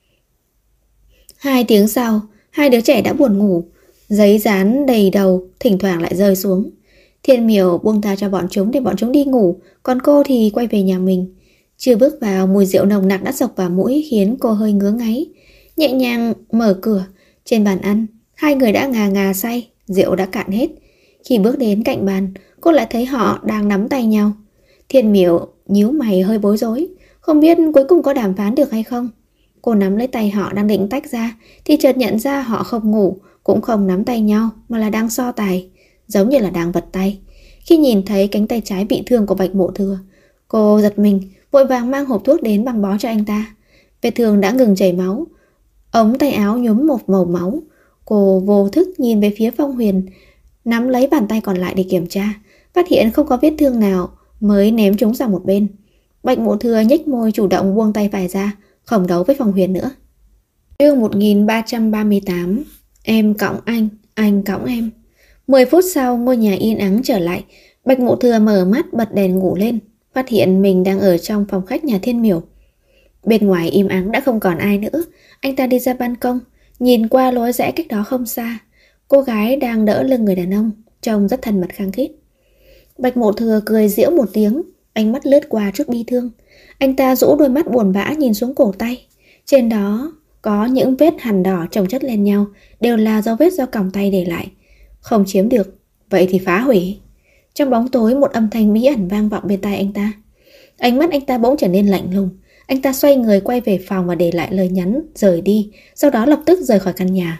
2 tiếng sau, hai đứa trẻ đã buồn ngủ. Giấy dán đầy đầu, thỉnh thoảng lại rơi xuống. Thiên Miểu buông tha cho bọn chúng để bọn chúng đi ngủ, còn cô thì quay về nhà mình. Chưa bước vào, mùi rượu nồng nặc đã xộc vào mũi khiến cô hơi ngứa ngáy. Nhẹ nhàng mở cửa, trên bàn ăn, hai người đã ngà ngà say, rượu đã cạn hết. Khi bước đến cạnh bàn, cô lại thấy họ đang nắm tay nhau. Thiên Miểu nhíu mày hơi bối rối, không biết cuối cùng có đàm phán được hay không. Cô nắm lấy tay họ đang định tách ra, thì chợt nhận ra họ không ngủ, cũng không nắm tay nhau, mà là đang so tài, giống như là đang vật tay. Khi nhìn thấy cánh tay trái bị thương của Bạch Mộ Thừa, cô giật mình, vội vàng mang hộp thuốc đến băng bó cho anh ta. Vết thương đã ngừng chảy máu, ống tay áo nhuốm một màu máu. Cô vô thức nhìn về phía Phong Huyền, nắm lấy bàn tay còn lại để kiểm tra, phát hiện không có vết thương nào, mới ném chúng sang một bên. Bạch Mộ Thừa nhếch môi chủ động buông tay phải ra, không đấu với Phong Huyền nữa. Chương 1338. Em cõng anh cõng em. 10 phút sau, ngôi nhà yên ắng trở lại. Bạch Mộ Thừa mở mắt bật đèn ngủ lên. phát hiện mình đang ở trong phòng khách nhà Thiên Miểu. Bên ngoài im ắng đã không còn ai nữa. Anh ta đi ra ban công, nhìn qua lối rẽ cách đó không xa. Cô gái đang đỡ lưng người đàn ông, trông rất thân mật khăng khít. Bạch Mộ Thừa cười giễu một tiếng, ánh mắt lướt qua chút bi thương. Anh ta rũ đôi mắt buồn bã nhìn xuống cổ tay. Trên đó có những vết hằn đỏ chồng chất lên nhau, đều là dấu vết do còng tay để lại. Không chiếm được, vậy thì phá hủy. Trong bóng tối một âm thanh bí ẩn vang vọng bên tai anh ta. Ánh mắt anh ta bỗng trở nên lạnh lùng. Anh ta xoay người quay về phòng và để lại lời nhắn rời đi, sau đó lập tức rời khỏi căn nhà.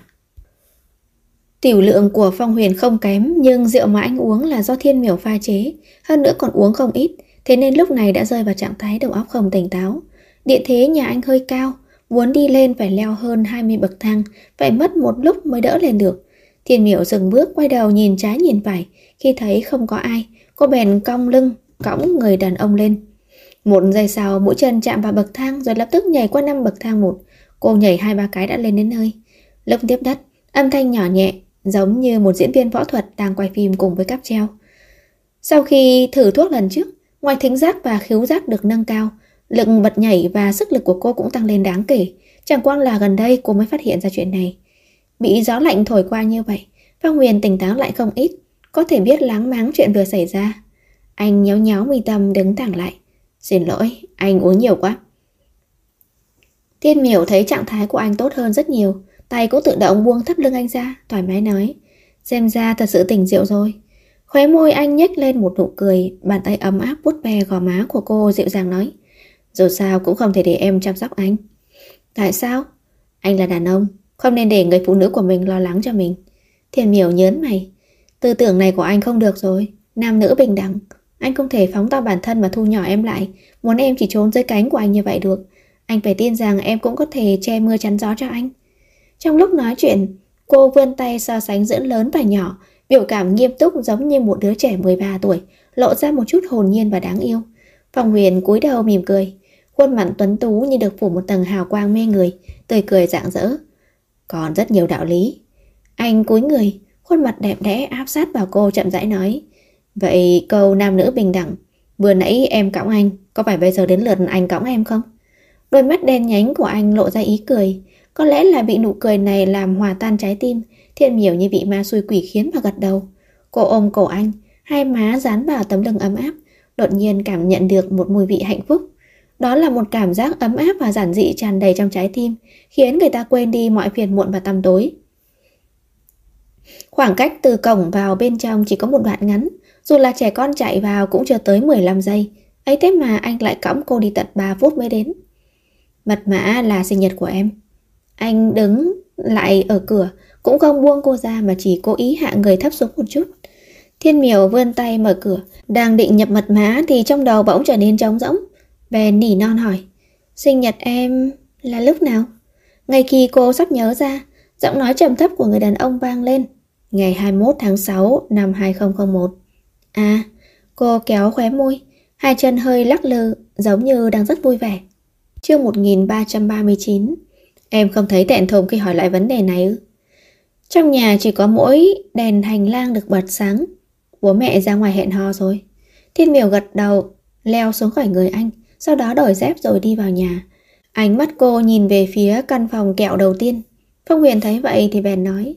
Tiểu lượng của Phong Huyền không kém, nhưng rượu mà anh uống là do Thiên Miểu pha chế, hơn nữa còn uống không ít, thế nên lúc này đã rơi vào trạng thái đầu óc không tỉnh táo. Địa thế nhà anh hơi cao, muốn đi lên phải leo hơn 20 bậc thang, phải mất một lúc mới đỡ lên được. Thiên Miểu dừng bước, quay đầu nhìn trái nhìn phải, khi thấy không có ai, cô bèn cong lưng, cõng người đàn ông lên. Một giây sau, mũi chân chạm vào bậc thang rồi lập tức nhảy qua 5 bậc thang một. Cô nhảy 2-3 cái đã lên đến nơi. Lúc tiếp đất, âm thanh nhỏ nhẹ, giống như một diễn viên võ thuật đang quay phim cùng với cáp treo. Sau khi thử thuốc lần trước, ngoài thính giác và khứu giác được nâng cao, lực bật nhảy và sức lực của cô cũng tăng lên đáng kể. Chẳng qua là gần đây cô mới phát hiện ra chuyện này. Bị gió lạnh thổi qua như vậy, Phong Huyền tỉnh táo lại không ít, có thể biết láng máng chuyện vừa xảy ra. Anh nhéo nhéo mi tâm đứng thẳng lại. Xin lỗi, anh uống nhiều quá. Thiên Miểu thấy trạng thái của anh tốt hơn rất nhiều, tay cũng tự động buông thắt lưng anh ra, thoải mái nói. Xem ra thật sự tỉnh rượu rồi. Khóe môi anh nhếch lên một nụ cười, bàn tay ấm áp vuốt ve gò má của cô dịu dàng nói. Dù sao cũng không thể để em chăm sóc anh. Tại sao? Anh là đàn ông, không nên để người phụ nữ của mình lo lắng cho mình. Thiên Miểu nhớn mày. Tư tưởng này của anh không được rồi, nam nữ bình đẳng. Anh không thể phóng to bản thân mà thu nhỏ em lại, muốn em chỉ trốn dưới cánh của anh như vậy được. Anh phải tin rằng em cũng có thể che mưa chắn gió cho anh. Trong lúc nói chuyện, cô vươn tay so sánh giữa lớn và nhỏ, biểu cảm nghiêm túc giống như một đứa trẻ 13 tuổi, lộ ra một chút hồn nhiên và đáng yêu. Phong Huyền cúi đầu mỉm cười, khuôn mặt tuấn tú như được phủ một tầng hào quang mê người, tươi cười rạng rỡ. Còn rất nhiều đạo lý. Anh cúi người, khuôn mặt đẹp đẽ áp sát vào cô chậm rãi nói. Vậy câu nam nữ bình đẳng, vừa nãy em cõng anh, có phải bây giờ đến lượt anh cõng em không? Đôi mắt đen nhánh của anh lộ ra ý cười. Có lẽ là bị nụ cười này làm hòa tan trái tim. Thiên Miểu như bị ma xui quỷ khiến và gật đầu. Cô ôm cổ anh, hai má dán vào tấm lưng ấm áp, đột nhiên cảm nhận được một mùi vị hạnh phúc. Đó là một cảm giác ấm áp và giản dị tràn đầy trong trái tim, khiến người ta quên đi mọi phiền muộn và tăm tối. Khoảng cách từ cổng vào bên trong chỉ có một đoạn ngắn, dù là trẻ con chạy vào cũng chưa tới 15 giây. Ấy thế mà anh lại cõng cô đi tận 3 phút mới đến. Mật mã là sinh nhật của em. Anh đứng lại ở cửa, cũng không buông cô ra mà chỉ cố ý hạ người thấp xuống một chút. Thiên Miểu vươn tay mở cửa, đang định nhập mật mã thì trong đầu bỗng trở nên trống rỗng. Bèn nỉ non hỏi, sinh nhật em là lúc nào? Ngay khi cô sắp nhớ ra, giọng nói trầm thấp của người đàn ông vang lên. Ngày 21 tháng 6 năm 2001. À, cô kéo khóe môi, hai chân hơi lắc lư, giống như đang rất vui vẻ. Chương 1339. Em không thấy thẹn thùng khi hỏi lại vấn đề này ư? Trong nhà chỉ có mỗi đèn hành lang được bật sáng. Bố mẹ ra ngoài hẹn hò rồi. Thiên Miểu gật đầu, leo xuống khỏi người anh, sau đó đổi dép rồi đi vào nhà. Ánh mắt cô nhìn về phía căn phòng kẹo đầu tiên. Phong Huyền thấy vậy thì bèn nói,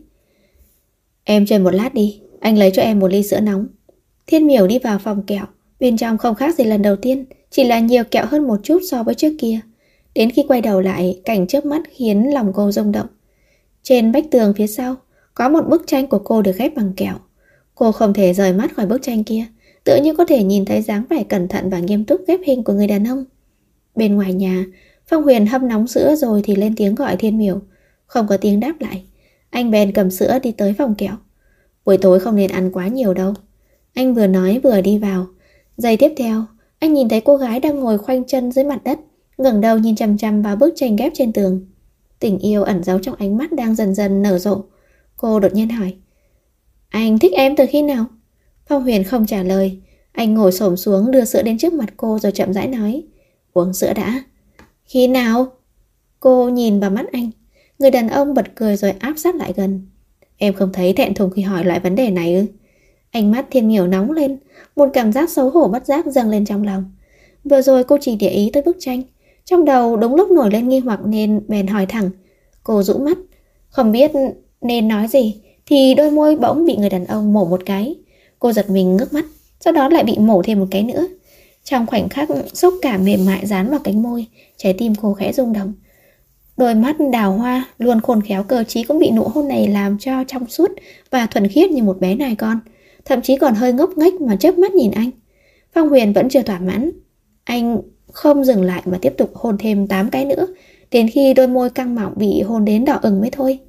em chờ một lát đi, anh lấy cho em một ly sữa nóng. Thiên Miểu đi vào phòng kẹo, bên trong không khác gì lần đầu tiên, chỉ là nhiều kẹo hơn một chút so với trước kia. Đến khi quay đầu lại, cảnh chớp mắt khiến lòng cô rung động. Trên vách tường phía sau, có một bức tranh của cô được ghép bằng kẹo. Cô không thể rời mắt khỏi bức tranh kia, tựa như có thể nhìn thấy dáng vẻ cẩn thận và nghiêm túc ghép hình của người đàn ông. Bên ngoài nhà, Phong Huyền hâm nóng sữa rồi thì lên tiếng gọi Thiên Miểu. Không có tiếng đáp lại, anh bèn cầm sữa đi tới phòng kẹo. Buổi tối không nên ăn quá nhiều đâu. Anh vừa nói vừa đi vào. Giây tiếp theo, anh nhìn thấy cô gái đang ngồi khoanh chân dưới mặt đất, ngẩng đầu nhìn chằm chằm vào bức tranh ghép trên tường. Tình yêu ẩn giấu trong ánh mắt đang dần dần nở rộ. Cô đột nhiên hỏi, anh thích em từ khi nào? Phong Huyền không trả lời. Anh ngồi xổm xuống đưa sữa đến trước mặt cô rồi chậm rãi nói, uống sữa đã. Khi nào? Cô nhìn vào mắt anh. Người đàn ông bật cười rồi áp sát lại gần. Em không thấy thẹn thùng khi hỏi loại vấn đề này ư? Ánh mắt Thiên Miểu nóng lên, một cảm giác xấu hổ bất giác dâng lên trong lòng. Vừa rồi cô chỉ để ý tới bức tranh, trong đầu đúng lúc nổi lên nghi hoặc nên bèn hỏi thẳng. Cô rũ mắt, không biết nên nói gì, thì đôi môi bỗng bị người đàn ông mổ một cái. Cô giật mình ngước mắt, sau đó lại bị mổ thêm một cái nữa. Trong khoảnh khắc xúc cảm mềm mại dán vào cánh môi, trái tim cô khẽ rung động. Đôi mắt đào hoa luôn khôn khéo cờ trí cũng bị nụ hôn này làm cho trong suốt và thuần khiết như một bé nài con, thậm chí còn hơi ngốc nghếch mà chớp mắt nhìn anh. Phong Huyền vẫn chưa thỏa mãn, anh không dừng lại mà tiếp tục hôn thêm 8 cái nữa, đến khi đôi môi căng mọng bị hôn đến đỏ ửng mới thôi.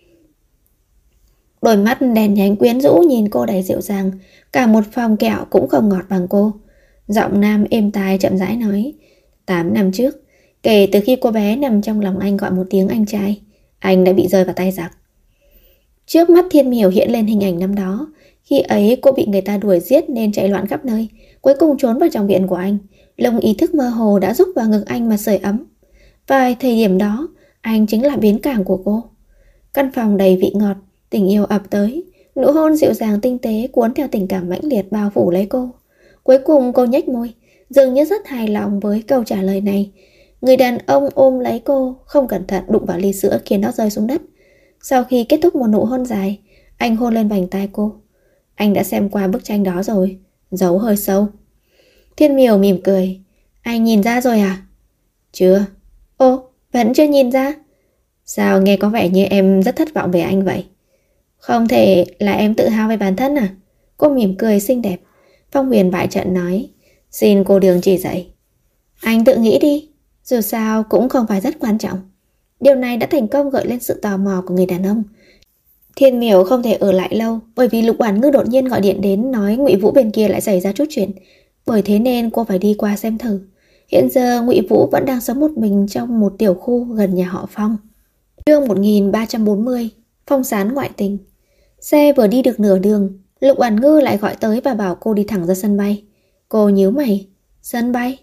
Đôi mắt đèn nhánh quyến rũ nhìn cô đầy dịu dàng, cả một phòng kẹo cũng không ngọt bằng cô. Giọng nam êm tai chậm rãi nói, 8 năm trước, kể từ khi cô bé nằm trong lòng anh gọi một tiếng anh trai, anh đã bị rơi vào tay giặc. Trước mắt Thiên Miểu hiện lên hình ảnh năm đó. Khi ấy cô bị người ta đuổi giết nên chạy loạn khắp nơi, cuối cùng trốn vào trong viện của anh. Lông ý thức mơ hồ đã giúp vào ngực anh mà sưởi ấm. Và thời điểm đó, anh chính là bến cảng của cô. Căn phòng đầy vị ngọt, tình yêu ập tới. Nụ hôn dịu dàng tinh tế cuốn theo tình cảm mãnh liệt bao phủ lấy cô. Cuối cùng cô nhếch môi, dường như rất hài lòng với câu trả lời này. Người đàn ông ôm lấy cô, không cẩn thận đụng vào ly sữa khiến nó rơi xuống đất. Sau khi kết thúc một nụ hôn dài, anh hôn lên vành tai cô. Anh đã xem qua bức tranh đó rồi, giấu hơi sâu. Thiên Miểu mỉm cười. Anh nhìn ra rồi à? Chưa. Ô, vẫn chưa nhìn ra? Sao nghe có vẻ như em rất thất vọng về anh vậy? Không thể là em tự hào về bản thân à? Cô mỉm cười xinh đẹp. Phong Huyền bại trận nói, xin cô Đường chỉ dạy. Anh tự nghĩ đi, dù sao cũng không phải rất quan trọng. Điều này đã thành công gợi lên sự tò mò của người đàn ông. Thiên Miểu không thể ở lại lâu, bởi vì Lục Oản Ngư đột nhiên gọi điện đến nói Ngụy Vũ bên kia lại xảy ra chút chuyện, bởi thế nên cô phải đi qua xem thử. Hiện giờ Ngụy Vũ vẫn đang sống một mình trong một tiểu khu gần nhà họ Phong. Chương 1340, Phong Sán ngoại tình. Xe vừa đi được nửa đường, Lục Oản Ngư lại gọi tới và bảo cô đi thẳng ra sân bay. Cô nhíu mày, sân bay?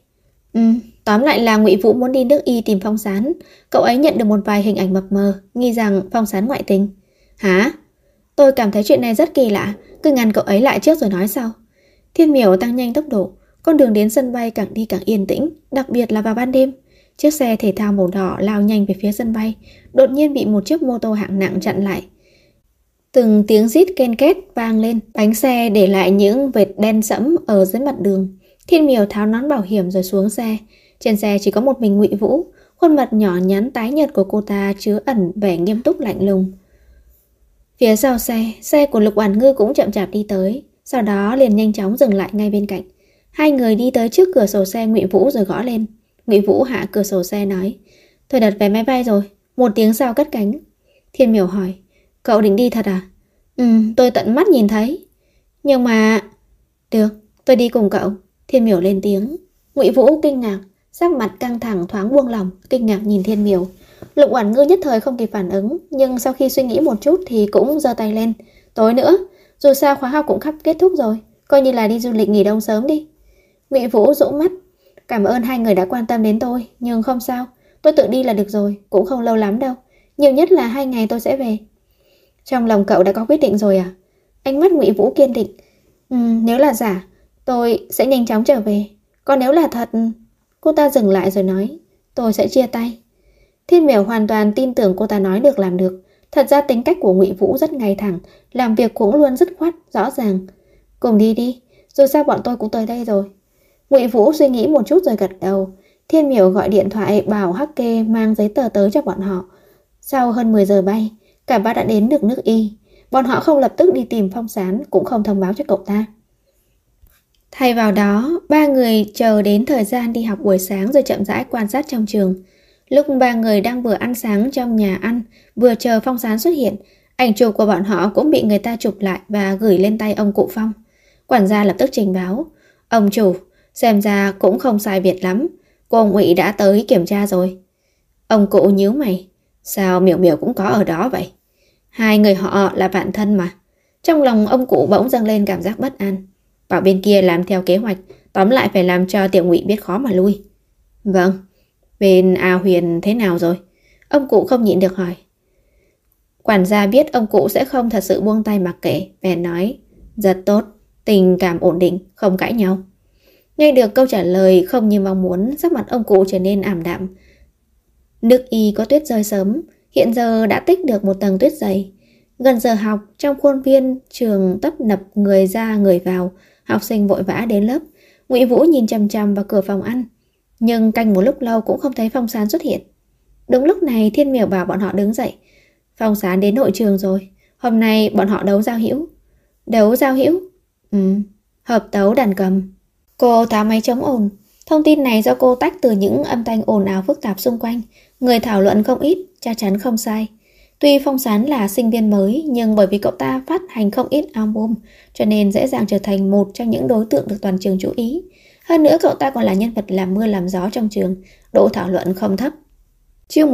Tóm lại là Ngụy Vũ muốn đi nước Y tìm Phong Sán. Cậu ấy nhận được một vài hình ảnh mập mờ, nghi rằng Phong Sán ngoại tình. Hả? Tôi cảm thấy chuyện này rất kỳ lạ, cứ ngăn cậu ấy lại trước rồi nói sau. Thiên Miểu tăng nhanh tốc độ, con đường đến sân bay càng đi càng yên tĩnh, đặc biệt là vào ban đêm. Chiếc xe thể thao màu đỏ lao nhanh về phía sân bay, đột nhiên bị một chiếc mô tô hạng nặng chặn lại. Từng tiếng rít ken két vang lên, bánh xe để lại những vệt đen sẫm ở dưới mặt đường. Thiên Miểu tháo nón bảo hiểm rồi xuống xe. Trên xe chỉ có một mình Ngụy Vũ, khuôn mặt nhỏ nhắn tái nhợt của cô ta chứa ẩn vẻ nghiêm túc lạnh lùng. Phía sau xe của Lục Oản Ngư cũng chậm chạp đi tới, sau đó liền nhanh chóng dừng lại ngay bên cạnh. Hai người đi tới trước cửa sổ xe Ngụy Vũ rồi gõ lên. Ngụy Vũ hạ cửa sổ xe nói, tôi đặt vé máy bay rồi, 1 tiếng sau cất cánh. Thiên Miểu hỏi, cậu định đi thật à? Tôi tận mắt nhìn thấy. Nhưng mà... Được, tôi đi cùng cậu. Thiên Miểu lên tiếng. Ngụy Vũ kinh ngạc, sắc mặt căng thẳng thoáng buông lỏng, kinh ngạc nhìn Thiên Miểu. Lục Oản Ngư nhất thời không kịp phản ứng, nhưng sau khi suy nghĩ một chút thì cũng giơ tay lên. Tối nữa, dù sao khóa học cũng kết thúc rồi, coi như là đi du lịch nghỉ đông sớm đi. Ngụy Vũ rũ mắt, cảm ơn hai người đã quan tâm đến tôi, nhưng không sao, tôi tự đi là được rồi, cũng không lâu lắm đâu, nhiều nhất là 2 ngày tôi sẽ về. Trong lòng cậu đã có quyết định rồi à? Ánh mắt Ngụy Vũ kiên định. Nếu là giả, tôi sẽ nhanh chóng trở về, còn nếu là thật... Cô ta dừng lại rồi nói, tôi sẽ chia tay. Thiên Miểu hoàn toàn tin tưởng cô ta nói được làm được. Thật ra tính cách của Ngụy Vũ rất ngay thẳng, làm việc cũng luôn dứt khoát, rõ ràng. Cùng đi đi, dù sao bọn tôi cũng tới đây rồi. Ngụy Vũ suy nghĩ một chút rồi gật đầu. Thiên Miểu gọi điện thoại bảo Hắc Kê mang giấy tờ tới cho bọn họ. Sau hơn 10 giờ bay, cả ba đã đến được nước Y. Bọn họ không lập tức đi tìm Phong Sán, cũng không thông báo cho cậu ta. Thay vào đó, 3 người chờ đến thời gian đi học buổi sáng rồi chậm rãi quan sát trong trường. Lúc 3 người đang vừa ăn sáng trong nhà ăn, vừa chờ Phong Sán xuất hiện, ảnh chụp của bọn họ cũng bị người ta chụp lại và gửi lên tay ông cụ Phong. Quản gia lập tức trình báo, ông chủ, xem ra cũng không sai biệt lắm, cô Ngụy đã tới kiểm tra rồi. Ông cụ nhíu mày, sao Miểu Miểu cũng có ở đó vậy? Hai người họ là bạn thân mà. Trong lòng ông cụ bỗng dâng lên cảm giác bất an. Bảo bên kia làm theo kế hoạch, tóm lại phải làm cho Tiểu Ngụy biết khó mà lui. Vâng. Bên A Huyền thế nào rồi? Ông cụ không nhịn được hỏi. Quản gia biết ông cụ sẽ không thật sự buông tay mặc kệ, bèn nói, rất tốt, tình cảm ổn định, không cãi nhau. Nghe được câu trả lời không như mong muốn, sắc mặt ông cụ trở nên ảm đạm. Nước Y có tuyết rơi sớm, hiện giờ đã tích được một tầng tuyết dày. Gần giờ học, trong khuôn viên trường tấp nập người ra người vào, học sinh vội vã đến lớp. Ngụy Vũ nhìn chằm chằm vào cửa phòng ăn, nhưng canh một lúc lâu cũng không thấy Phong Sán xuất hiện. Đúng lúc này Thiên Miểu bảo bọn họ đứng dậy. Phong Sán đến hội trường rồi, hôm nay bọn họ đấu giao hữu. Đấu giao hữu? Hợp tấu đàn cầm. Cô tháo máy chống ồn. Thông tin này do cô tách từ những âm thanh ồn ào phức tạp xung quanh. Người thảo luận không ít, chắc chắn không sai. Tuy Phong Sán là sinh viên mới, nhưng bởi vì cậu ta phát hành không ít album, cho nên dễ dàng trở thành một trong những đối tượng được toàn trường chú ý. Hơn nữa cậu ta còn là nhân vật làm mưa làm gió trong trường, độ thảo luận không thấp. Chương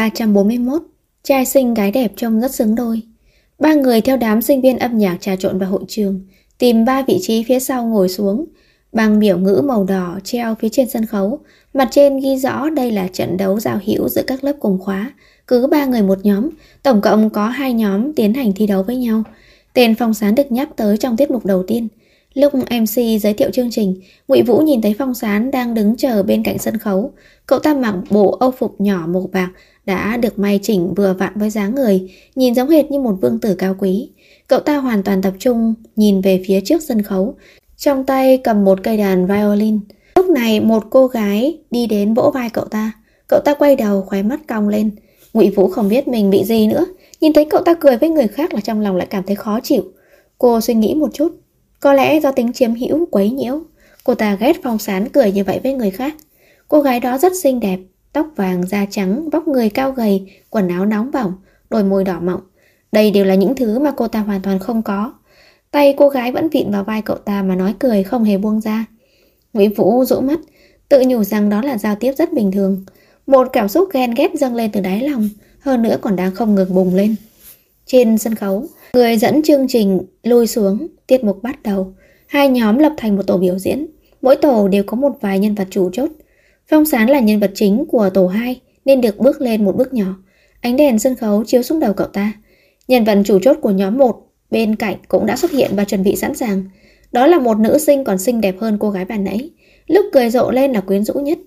1341, trai xinh gái đẹp trông rất xứng đôi. Ba người theo đám sinh viên âm nhạc trà trộn vào hội trường, tìm 3 vị trí phía sau ngồi xuống. Bằng biểu ngữ màu đỏ treo phía trên sân khấu, mặt trên ghi rõ đây là trận đấu giao hữu giữa các lớp cùng khóa, cứ 3 người một nhóm, tổng cộng có 2 nhóm tiến hành thi đấu với nhau. Tên Phong Sán được nhắc tới trong tiết mục đầu tiên. Lúc MC giới thiệu chương trình, Ngụy Vũ nhìn thấy Phong Sán đang đứng chờ bên cạnh sân khấu. Cậu ta mặc bộ âu phục nhỏ màu bạc đã được may chỉnh vừa vặn với dáng người, nhìn giống hệt như một vương tử cao quý. Cậu ta hoàn toàn tập trung nhìn về phía trước sân khấu, trong tay cầm một cây đàn violin. Lúc này một cô gái đi đến vỗ vai cậu ta. Cậu ta quay đầu, khóe mắt cong lên. Ngụy Vũ không biết mình bị gì nữa, nhìn thấy cậu ta cười với người khác là trong lòng lại cảm thấy khó chịu. Cô suy nghĩ một chút, có lẽ do tính chiếm hữu quấy nhiễu, cô ta ghét Phong Sán cười như vậy với người khác. Cô gái đó rất xinh đẹp, tóc vàng, da trắng, vóc người cao gầy, quần áo nóng bỏng, đôi môi đỏ mọng. Đây đều là những thứ mà cô ta hoàn toàn không có. Tay cô gái vẫn vịn vào vai cậu ta mà nói cười không hề buông ra. Ngụy Vũ rũ mắt, tự nhủ rằng đó là giao tiếp rất bình thường. Một cảm xúc ghen ghét dâng lên từ đáy lòng, hơn nữa còn đang không ngừng bùng lên. Trên sân khấu, người dẫn chương trình lui xuống, tiết mục bắt đầu. 2 nhóm lập thành một tổ biểu diễn, mỗi tổ đều có một vài nhân vật chủ chốt. Phong Sán là nhân vật chính của tổ 2 nên được bước lên một bước nhỏ. Ánh đèn sân khấu chiếu xuống đầu cậu ta. Nhân vật chủ chốt của nhóm 1 bên cạnh cũng đã xuất hiện và chuẩn bị sẵn sàng. Đó là một nữ sinh còn xinh đẹp hơn cô gái ban nãy, lúc cười rộ lên là quyến rũ nhất.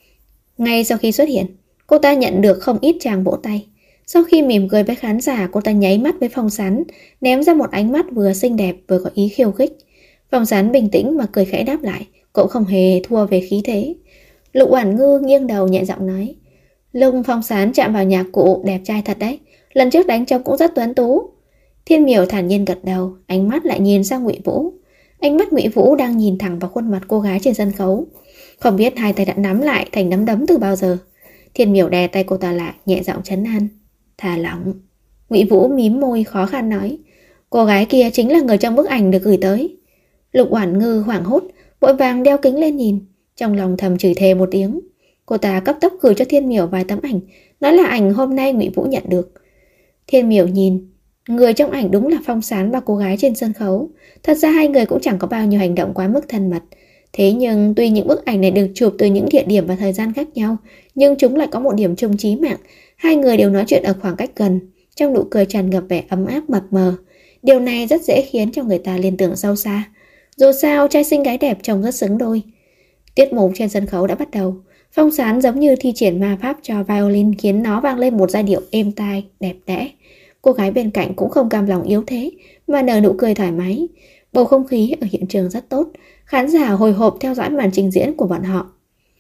Ngay sau khi xuất hiện, cô ta nhận được không ít tràng vỗ tay. Sau khi mỉm cười với khán giả, cô ta nháy mắt với Phong Sán, ném ra một ánh mắt vừa xinh đẹp vừa có ý khiêu khích. Phong Sán bình tĩnh mà cười khẽ đáp lại, cũng không hề thua về khí thế. Lục Oản Ngư nghiêng đầu nhẹ giọng nói, Lục Phong Sán chạm vào nhạc cụ, đẹp trai thật đấy, lần trước đánh trống cũng rất tuấn tú. Thiên Miểu thản nhiên gật đầu, ánh mắt lại nhìn sang Ngụy Vũ. Ánh mắt Ngụy Vũ đang nhìn thẳng vào khuôn mặt cô gái trên sân khấu. Không biết hai tay đã nắm lại thành nắm đấm từ bao giờ. Thiên Miểu đè tay cô ta lại, nhẹ giọng trấn an, thả lỏng. Ngụy Vũ mím môi khó khăn nói, cô gái kia chính là người trong bức ảnh được gửi tới. Lục Oản Ngư hoảng hốt, vội vàng đeo kính lên nhìn, trong lòng thầm chửi thề một tiếng. Cô ta cấp tốc gửi cho Thiên Miểu vài tấm ảnh, nói là ảnh hôm nay Ngụy Vũ nhận được. Thiên Miểu nhìn, người trong ảnh đúng là Phong Sán và cô gái trên sân khấu. Thật ra hai người cũng chẳng có bao nhiêu hành động quá mức thân mật. Thế nhưng tuy những bức ảnh này được chụp từ những địa điểm và thời gian khác nhau, nhưng chúng lại có một điểm chung chí mạng. Hai người đều nói chuyện ở khoảng cách gần, trong nụ cười tràn ngập vẻ ấm áp mập mờ. Điều này rất dễ khiến cho người ta liên tưởng sâu xa. Dù sao, trai xinh gái đẹp trông rất xứng đôi. Tiết mục trên sân khấu đã bắt đầu. Phong Sán giống như thi triển ma pháp cho violin, khiến nó vang lên một giai điệu êm tai, đẹp đẽ. Cô gái bên cạnh cũng không cam lòng yếu thế, mà nở nụ cười thoải mái. Bầu không khí ở hiện trường rất tốt, khán giả hồi hộp theo dõi màn trình diễn của bọn họ.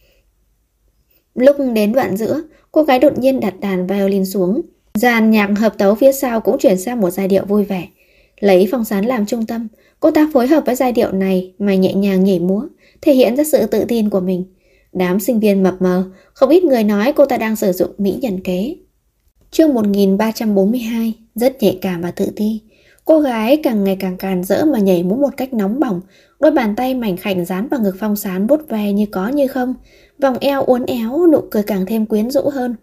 Lúc đến đoạn giữa, cô gái đột nhiên đặt đàn violin xuống. Dàn nhạc hợp tấu phía sau cũng chuyển sang một giai điệu vui vẻ. Lấy Phong Sán làm trung tâm, cô ta phối hợp với giai điệu này mà nhẹ nhàng nhảy múa, thể hiện ra sự tự tin của mình. Đám sinh viên mập mờ, không ít người nói cô ta đang sử dụng mỹ nhân kế. Chương 1342, rất nhạy cảm và tự ti. Cô gái càng ngày càng càn rỡ mà nhảy múa một cách nóng bỏng, đôi bàn tay mảnh khảnh dán vào ngực Phong Sán vuốt ve như có như không, vòng eo uốn éo, nụ cười càng thêm quyến rũ hơn.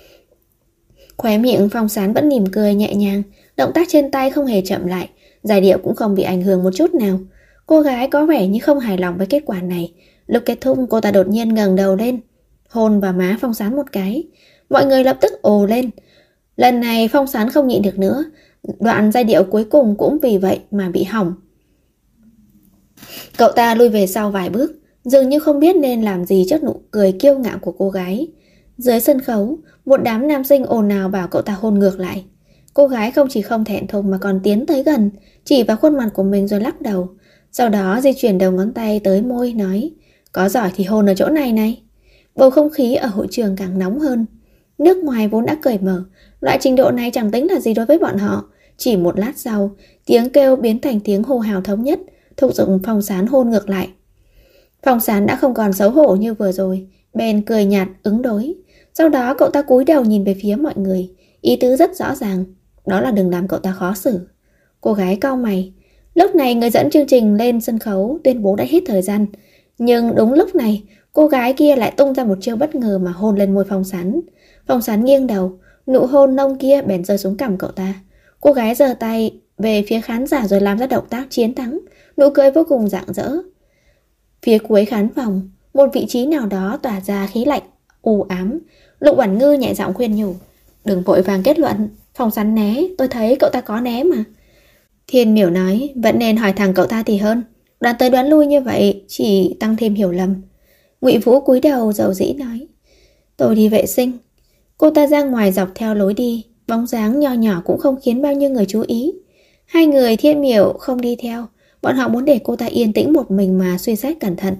Khóe miệng Phong Sán vẫn mỉm cười nhẹ nhàng, động tác trên tay không hề chậm lại, giai điệu cũng không bị ảnh hưởng một chút nào. Cô gái có vẻ như không hài lòng với kết quả này. Lúc kết thúc, cô ta đột nhiên ngẩng đầu lên, hôn vào má Phong Sán một cái. Mọi người lập tức ồ lên. Lần này Phong Sán không nhịn được nữa, đoạn giai điệu cuối cùng cũng vì vậy mà bị hỏng. Cậu ta lui về sau vài bước, dường như không biết nên làm gì trước nụ cười kiêu ngạo của cô gái. Dưới sân khấu, một đám nam sinh ồn ào bảo cậu ta hôn ngược lại. Cô gái không chỉ không thẹn thùng mà còn tiến tới gần, chỉ vào khuôn mặt của mình rồi lắc đầu. Sau đó di chuyển đầu ngón tay tới môi nói, có giỏi thì hôn ở chỗ này này. Bầu không khí ở hội trường càng nóng hơn. Nước ngoài vốn đã cởi mở, loại trình độ này chẳng tính là gì đối với bọn họ. Chỉ một lát sau, tiếng kêu biến thành tiếng hô hào thống nhất, thúc giục Phong Sán hôn ngược lại. Phong Sán đã không còn xấu hổ như vừa rồi, bèn cười nhạt ứng đối. Sau đó cậu ta cúi đầu nhìn về phía mọi người, ý tứ rất rõ ràng, đó là đừng làm cậu ta khó xử. Cô gái cau mày. Lúc này người dẫn chương trình lên sân khấu tuyên bố đã hết thời gian. Nhưng đúng lúc này, cô gái kia lại tung ra một chiêu bất ngờ mà hôn lên môi Phong Sán. Phong Sán nghiêng đầu, nụ hôn nông kia bèn rơi xuống cằm cậu ta. Cô gái giơ tay về phía khán giả rồi làm ra động tác chiến thắng, nụ cười vô cùng rạng rỡ. Phía cuối khán phòng, một vị trí nào đó tỏa ra khí lạnh u ám. Lục Oản Ngư nhẹ giọng khuyên nhủ, đừng vội vàng kết luận, Phong Sán né, tôi thấy cậu ta có né mà. Thiên Miểu nói, vẫn nên hỏi thẳng cậu ta thì hơn, đoán tới đoán lui như vậy chỉ tăng thêm hiểu lầm. Ngụy Vũ cúi đầu dầu dĩ nói, tôi đi vệ sinh. Cô ta ra ngoài dọc theo lối đi, bóng dáng nho nhỏ cũng không khiến bao nhiêu người chú ý. Hai người Thiên Miểu không đi theo, bọn họ muốn để cô ta yên tĩnh một mình mà suy xét cẩn thận.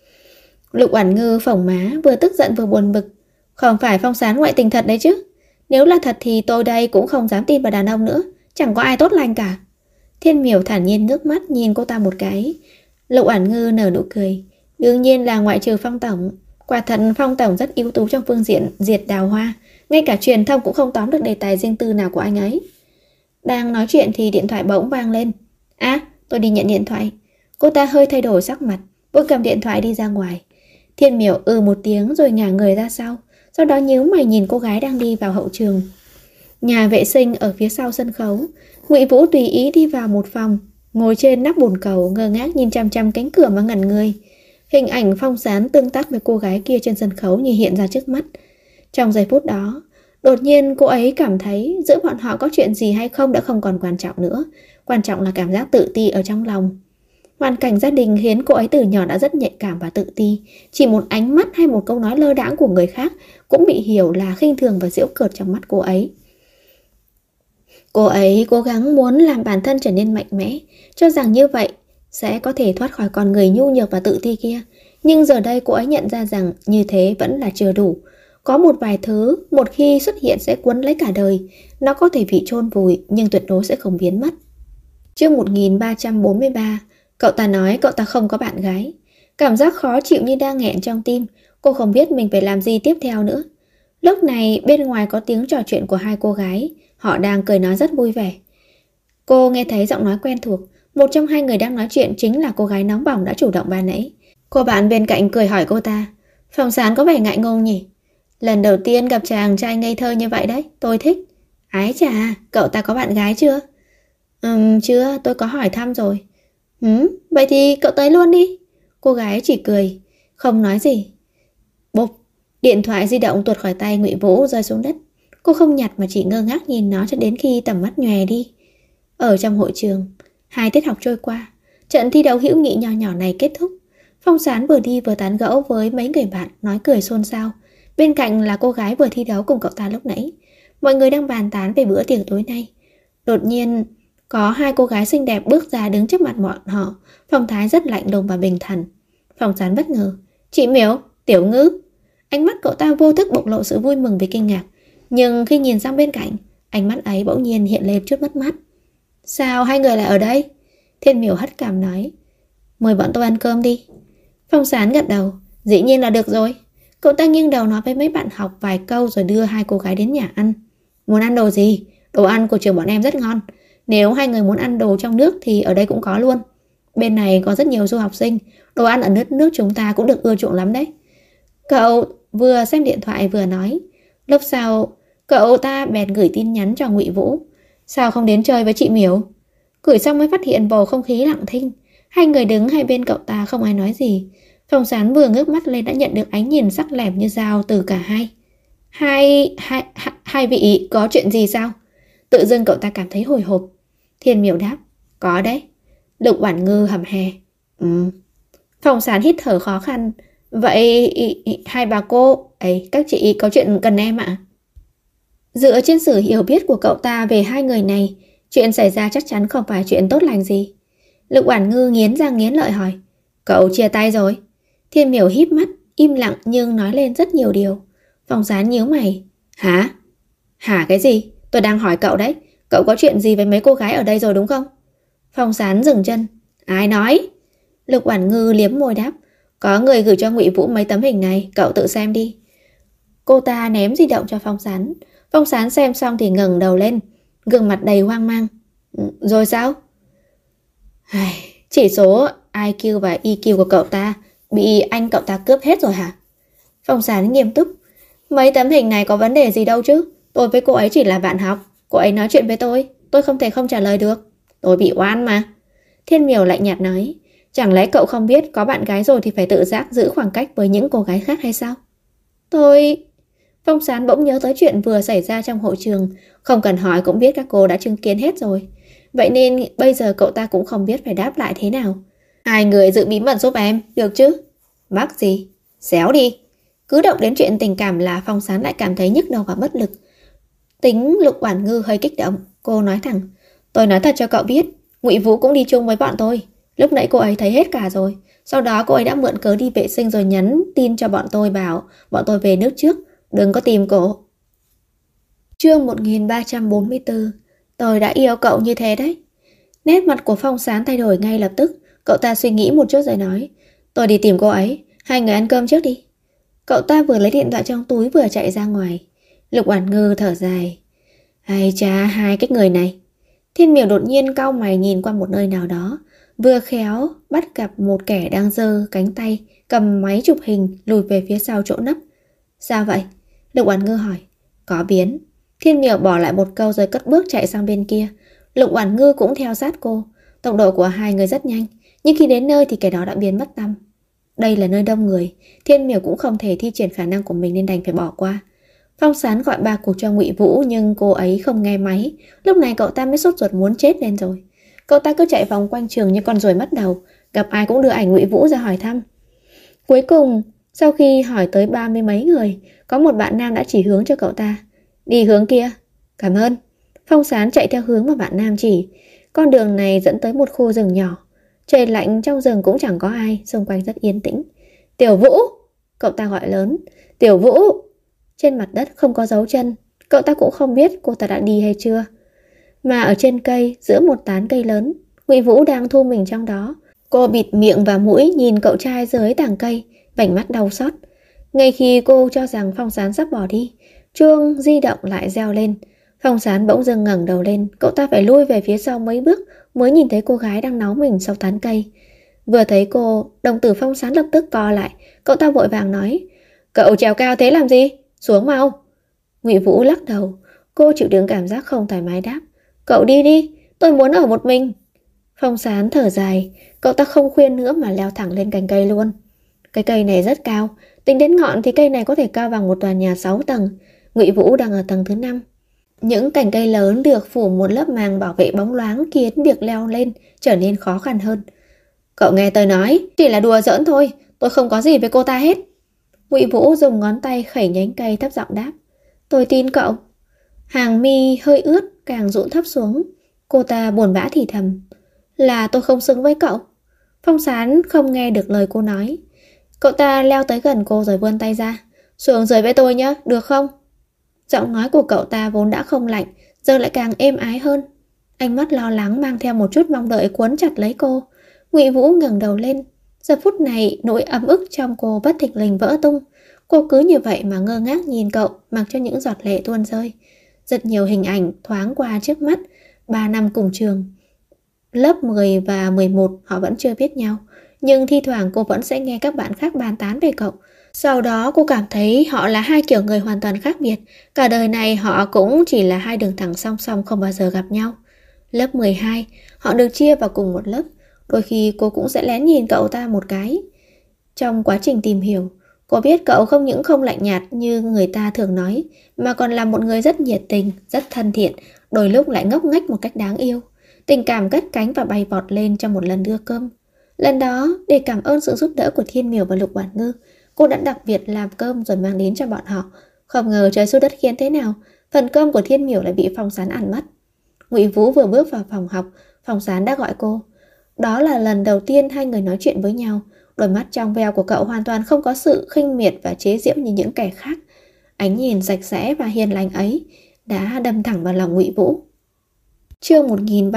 Lục Oản Ngư phồng má, vừa tức giận vừa buồn bực. Không phải Phong Sán ngoại tình thật đấy chứ? Nếu là thật thì tôi đây cũng không dám tin vào đàn ông nữa, chẳng có ai tốt lành cả. Thiên Miểu thản nhiên ngước mắt nhìn cô ta một cái. Lục Oản Ngư nở nụ cười. Đương nhiên là ngoại trừ Phong tổng. Quả thật Phong tổng rất ưu tú trong phương diện diệt đào hoa, ngay cả truyền thông cũng không tóm được đề tài riêng tư nào của anh ấy. Đang nói chuyện thì điện thoại bỗng vang lên. Tôi đi nhận điện thoại. Cô ta hơi thay đổi sắc mặt, vội cầm điện thoại đi ra ngoài. Thiên Miểu một tiếng rồi ngả người ra sau đó nhíu mày nhìn cô gái đang đi vào hậu trường. Nhà vệ sinh ở phía sau sân khấu. Ngụy Vũ tùy ý đi vào một phòng, ngồi trên nắp bồn cầu ngơ ngác nhìn chăm chăm cánh cửa mà ngẩn người. Hình ảnh Phong Sán tương tác với cô gái kia trên sân khấu như hiện ra trước mắt. Trong giây phút đó, đột nhiên cô ấy cảm thấy giữa bọn họ có chuyện gì hay không đã không còn quan trọng nữa. Quan trọng là cảm giác tự ti ở trong lòng. Hoàn cảnh gia đình khiến cô ấy từ nhỏ đã rất nhạy cảm và tự ti. Chỉ một ánh mắt hay một câu nói lơ đãng của người khác cũng bị hiểu là khinh thường và giễu cợt trong mắt cô ấy. Cô ấy cố gắng muốn làm bản thân trở nên mạnh mẽ, cho rằng như vậy sẽ có thể thoát khỏi con người nhu nhược và tự ti kia. Nhưng giờ đây cô ấy nhận ra rằng như thế vẫn là chưa đủ. Có một vài thứ một khi xuất hiện sẽ quấn lấy cả đời. Nó có thể bị chôn vùi nhưng tuyệt đối sẽ không biến mất. Chương 1343. Cậu ta nói cậu ta không có bạn gái. Cảm giác khó chịu như đang nghẹn trong tim. Cô không biết mình phải làm gì tiếp theo nữa. Lúc này bên ngoài có tiếng trò chuyện của hai cô gái. Họ đang cười nói rất vui vẻ. Cô nghe thấy giọng nói quen thuộc. Một trong hai người đang nói chuyện chính là cô gái nóng bỏng đã chủ động ban nãy. Cô bạn bên cạnh cười hỏi cô ta, Phong Sán có vẻ ngại ngùng nhỉ? Lần đầu tiên gặp chàng trai ngây thơ như vậy đấy, tôi thích. Ái chà, cậu ta có bạn gái chưa? Chưa, tôi có hỏi thăm rồi. Vậy thì cậu tới luôn đi. Cô gái chỉ cười, không nói gì. Bộp, điện thoại di động tuột khỏi tay Ngụy Vũ rơi xuống đất. Cô không nhặt mà chỉ ngơ ngác nhìn nó cho đến khi tầm mắt nhòe đi. Ở trong hội trường, 2 tiết học trôi qua, trận thi đấu hữu nghị nhỏ nhỏ này kết thúc. Phong Sán vừa đi vừa tán gẫu với mấy người bạn, nói cười xôn xao. Bên cạnh là cô gái vừa thi đấu cùng cậu ta lúc nãy. Mọi người đang bàn tán về bữa tiệc tối nay. Đột nhiên, có 2 cô gái xinh đẹp bước ra đứng trước mặt bọn họ, phong thái rất lạnh lùng và bình thản. Phong Sán bất ngờ, chị Miểu, Tiểu Ngư. Ánh mắt cậu ta vô thức bộc lộ sự vui mừng vì kinh ngạc. Nhưng khi nhìn sang bên cạnh, ánh mắt ấy bỗng nhiên hiện lên chút mất mát. Sao hai người lại ở đây? Thiên Miểu hất cằm nói, mời bọn tôi ăn cơm đi. Phong Sán gật đầu, dĩ nhiên là được rồi. Cậu ta nghiêng đầu nói với mấy bạn học vài câu rồi đưa 2 cô gái đến nhà ăn. Muốn ăn đồ gì? Đồ ăn của trường bọn em rất ngon. Nếu hai người muốn ăn đồ trong nước thì ở đây cũng có luôn. Bên này có rất nhiều du học sinh, đồ ăn ở nước chúng ta cũng được ưa chuộng lắm đấy. Cậu vừa xem điện thoại vừa nói. Lúc sau, cậu ta bèn gửi tin nhắn cho Ngụy Vũ. Sao không đến chơi với chị Miểu? Gửi xong mới phát hiện bầu không khí lặng thinh. Hai người đứng hai bên cậu ta không ai nói gì. Phong Sán vừa ngước mắt lên đã nhận được ánh nhìn sắc lẻm như dao từ cả hai. Hai vị có chuyện gì sao? Tự dưng cậu ta cảm thấy hồi hộp. Thiên Miểu đáp, có đấy. Lục Oản Ngư hầm hè. Phong Sán hít thở khó khăn. Vậy hai bà cô ấy, các chị có chuyện cần em ạ? Dựa trên sự hiểu biết của cậu ta về hai người này, chuyện xảy ra chắc chắn không phải chuyện tốt lành gì. Lục Oản Ngư nghiến răng nghiến lợi hỏi, cậu chia tay rồi? Thiên Miểu híp mắt, im lặng nhưng nói lên rất nhiều điều. Phong Sán nhíu mày. Hả? Hả cái gì? Tôi đang hỏi cậu đấy. Cậu có chuyện gì với mấy cô gái ở đây rồi đúng không? Phong Sán dừng chân. Ai nói? Lục Oản Ngư liếm môi đáp. Có người gửi cho Ngụy Vũ mấy tấm hình này, cậu tự xem đi. Cô ta ném di động cho Phong Sán. Phong Sán xem xong thì ngẩng đầu lên, gương mặt đầy hoang mang. Rồi sao? Chỉ số IQ và EQ của cậu ta bị anh cậu ta cướp hết rồi hả? Phong Sán nghiêm túc. Mấy tấm hình này có vấn đề gì đâu chứ. Tôi với cô ấy chỉ là bạn học. Cô ấy nói chuyện với tôi không thể không trả lời được. Tôi bị oan mà. Thiên Miểu lạnh nhạt nói. Chẳng lẽ cậu không biết có bạn gái rồi thì phải tự giác giữ khoảng cách với những cô gái khác hay sao? Phong Sán bỗng nhớ tới chuyện vừa xảy ra trong hội trường. Không cần hỏi cũng biết các cô đã chứng kiến hết rồi. Vậy nên bây giờ cậu ta cũng không biết phải đáp lại thế nào. Hai người giữ bí mật giúp em, được chứ? Mắc gì? Xéo đi. Cứ động đến chuyện tình cảm là Phong Sán lại cảm thấy nhức đầu và bất lực. Tính Lục Oản Ngư hơi kích động. Cô nói thẳng, tôi nói thật cho cậu biết, Ngụy Vũ cũng đi chung với bọn tôi. Lúc nãy cô ấy thấy hết cả rồi. Sau đó cô ấy đã mượn cớ đi vệ sinh rồi nhắn tin cho bọn tôi bảo bọn tôi về nước trước. Đừng có tìm cổ. Chương 1344. Tôi đã yêu cậu như thế đấy. Nét mặt của Phong Sán thay đổi ngay lập tức. Cậu ta suy nghĩ một chút rồi nói, tôi đi tìm cô ấy, hai người ăn cơm trước đi. Cậu ta vừa lấy điện thoại trong túi vừa chạy ra ngoài. Lục Oản Ngư thở dài. Ai cha, hai cái người này. Thiên Miểu đột nhiên cau mày nhìn qua một nơi nào đó, vừa khéo bắt gặp một kẻ đang giơ cánh tay cầm máy chụp hình lùi về phía sau chỗ nấp. Sao vậy? Lục Oản Ngư hỏi. Có biến. Thiên Miểu bỏ lại một câu rồi cất bước chạy sang bên kia. Lục Oản Ngư cũng theo sát cô. Tốc độ của hai người rất nhanh, nhưng khi đến nơi thì kẻ đó đã biến mất tăm. Đây là nơi đông người, Thiên Miểu cũng không thể thi triển khả năng của mình nên đành phải bỏ qua. Phong Sán gọi 3 cuộc cho Ngụy Vũ nhưng cô ấy không nghe máy. Lúc này cậu ta mới sốt ruột muốn chết lên rồi. Cậu ta cứ chạy vòng quanh trường như con ruồi mất đầu, gặp ai cũng đưa ảnh Ngụy Vũ ra hỏi thăm. Cuối cùng, sau khi hỏi tới 30 mấy người, có một bạn nam đã chỉ hướng cho cậu ta. Đi hướng kia. Cảm ơn. Phong Sán chạy theo hướng mà bạn nam chỉ. Con đường này dẫn tới một khu rừng nhỏ. Trời lạnh, trong rừng cũng chẳng có ai, xung quanh rất yên tĩnh. Tiểu Vũ! Cậu ta gọi lớn. Tiểu Vũ! Trên mặt đất không có dấu chân. Cậu ta cũng không biết cô ta đã đi hay chưa. Mà ở trên cây, giữa một tán cây lớn, Ngụy Vũ đang thu mình trong đó. Cô bịt miệng và mũi nhìn cậu trai dưới tàng cây, vành mắt đau xót. Ngay khi cô cho rằng Phong Sán sắp bỏ đi, chuông di động lại reo lên. Phong Sán bỗng dưng ngẩng đầu lên, cậu ta phải lui về phía sau mấy bước mới nhìn thấy cô gái đang náu mình sau tán cây. Vừa thấy cô, đồng tử Phong Sán lập tức co lại. Cậu ta vội vàng nói, cậu trèo cao thế làm gì? Xuống mau. Ngụy Vũ lắc đầu. Cô chịu đựng cảm giác không thoải mái đáp, cậu đi đi, tôi muốn ở một mình. Phong Sán thở dài. Cậu ta không khuyên nữa mà leo thẳng lên cành cây luôn. Cái cây này rất cao, tính đến ngọn thì cây này có thể cao bằng một tòa nhà 6 tầng. Ngụy Vũ đang ở tầng thứ 5. Những cành cây lớn được phủ một lớp màng bảo vệ bóng loáng khiến việc leo lên trở nên khó khăn hơn. Cậu nghe tôi nói, chỉ là đùa giỡn thôi, tôi không có gì với cô ta hết. Ngụy Vũ dùng ngón tay khẩy nhánh cây thấp giọng đáp, tôi tin cậu. Hàng mi hơi ướt càng rũ thấp xuống. Cô ta buồn bã thì thầm, là tôi không xứng với cậu. Phong Sán không nghe được lời cô nói. Cậu ta leo tới gần cô rồi vươn tay ra, xuống dưới với tôi nhé, được không? Giọng nói của cậu ta vốn đã không lạnh, giờ lại càng êm ái hơn. Ánh mắt lo lắng mang theo một chút mong đợi cuốn chặt lấy cô. Ngụy Vũ ngẩng đầu lên. Giờ phút này nỗi ấm ức trong cô bất thình lình vỡ tung. Cô cứ như vậy mà ngơ ngác nhìn cậu, mặc cho những giọt lệ tuôn rơi. Rất nhiều hình ảnh thoáng qua trước mắt. 3 năm cùng trường, lớp 10 và 11 họ vẫn chưa biết nhau, nhưng thi thoảng cô vẫn sẽ nghe các bạn khác bàn tán về cậu. Sau đó cô cảm thấy họ là hai kiểu người hoàn toàn khác biệt. Cả đời này họ cũng chỉ là hai đường thẳng song song không bao giờ gặp nhau. Lớp 12, họ được chia vào cùng một lớp. Đôi khi cô cũng sẽ lén nhìn cậu ta một cái. Trong quá trình tìm hiểu, cô biết cậu không những không lạnh nhạt như người ta thường nói, mà còn là một người rất nhiệt tình, rất thân thiện, đôi lúc lại ngốc nghếch một cách đáng yêu. Tình cảm cất cánh và bay vọt lên trong một lần đưa cơm. Lần đó, để cảm ơn sự giúp đỡ của Thiên Miểu và Lục Quản Ngư, cô đã đặc biệt làm cơm rồi mang đến cho bọn họ. Không ngờ trời xui đất khiến thế nào, phần cơm của Thiên Miểu lại bị Phong Sán ăn mất. Ngụy Vũ vừa bước vào phòng học, Phong Sán đã gọi cô. Đó là lần đầu tiên hai người nói chuyện với nhau. Đôi mắt trong veo của cậu hoàn toàn không có sự khinh miệt và chế giễu như những kẻ khác. Ánh nhìn sạch sẽ và hiền lành ấy đã đâm thẳng vào lòng Ngụy Vũ. Chương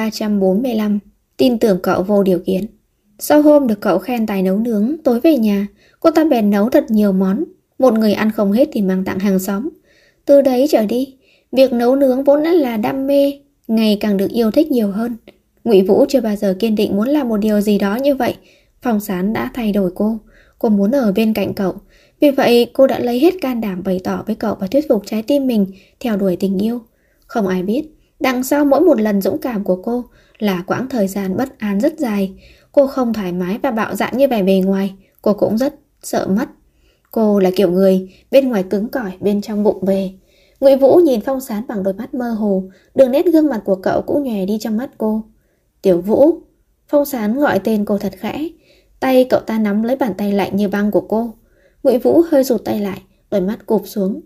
1345. Tin tưởng cậu vô điều kiện. Sau hôm được cậu khen tài nấu nướng, tối về nhà, cô ta bèn nấu thật nhiều món. Một người ăn không hết thì mang tặng hàng xóm. Từ đấy trở đi, việc nấu nướng vốn đã là đam mê, ngày càng được yêu thích nhiều hơn. Ngụy Vũ chưa bao giờ kiên định muốn làm một điều gì đó như vậy. Phong Sán đã thay đổi cô. Cô muốn ở bên cạnh cậu. Vì vậy cô đã lấy hết can đảm bày tỏ với cậu và thuyết phục trái tim mình theo đuổi tình yêu. Không ai biết, đằng sau mỗi một lần dũng cảm của cô là quãng thời gian bất an rất dài. Cô không thoải mái và bạo dạn như vẻ bề ngoài. Cô cũng rất sợ mất. Cô là kiểu người bên ngoài cứng cỏi, bên trong bụng về. Ngụy Vũ nhìn Phong Sán bằng đôi mắt mơ hồ. Đường nét gương mặt của cậu cũng nhòe đi trong mắt cô. Tiểu Vũ. Phong Sán gọi tên cô thật khẽ. Tay cậu ta nắm lấy bàn tay lạnh như băng của cô. Ngụy Vũ hơi rụt tay lại, đôi mắt cụp xuống.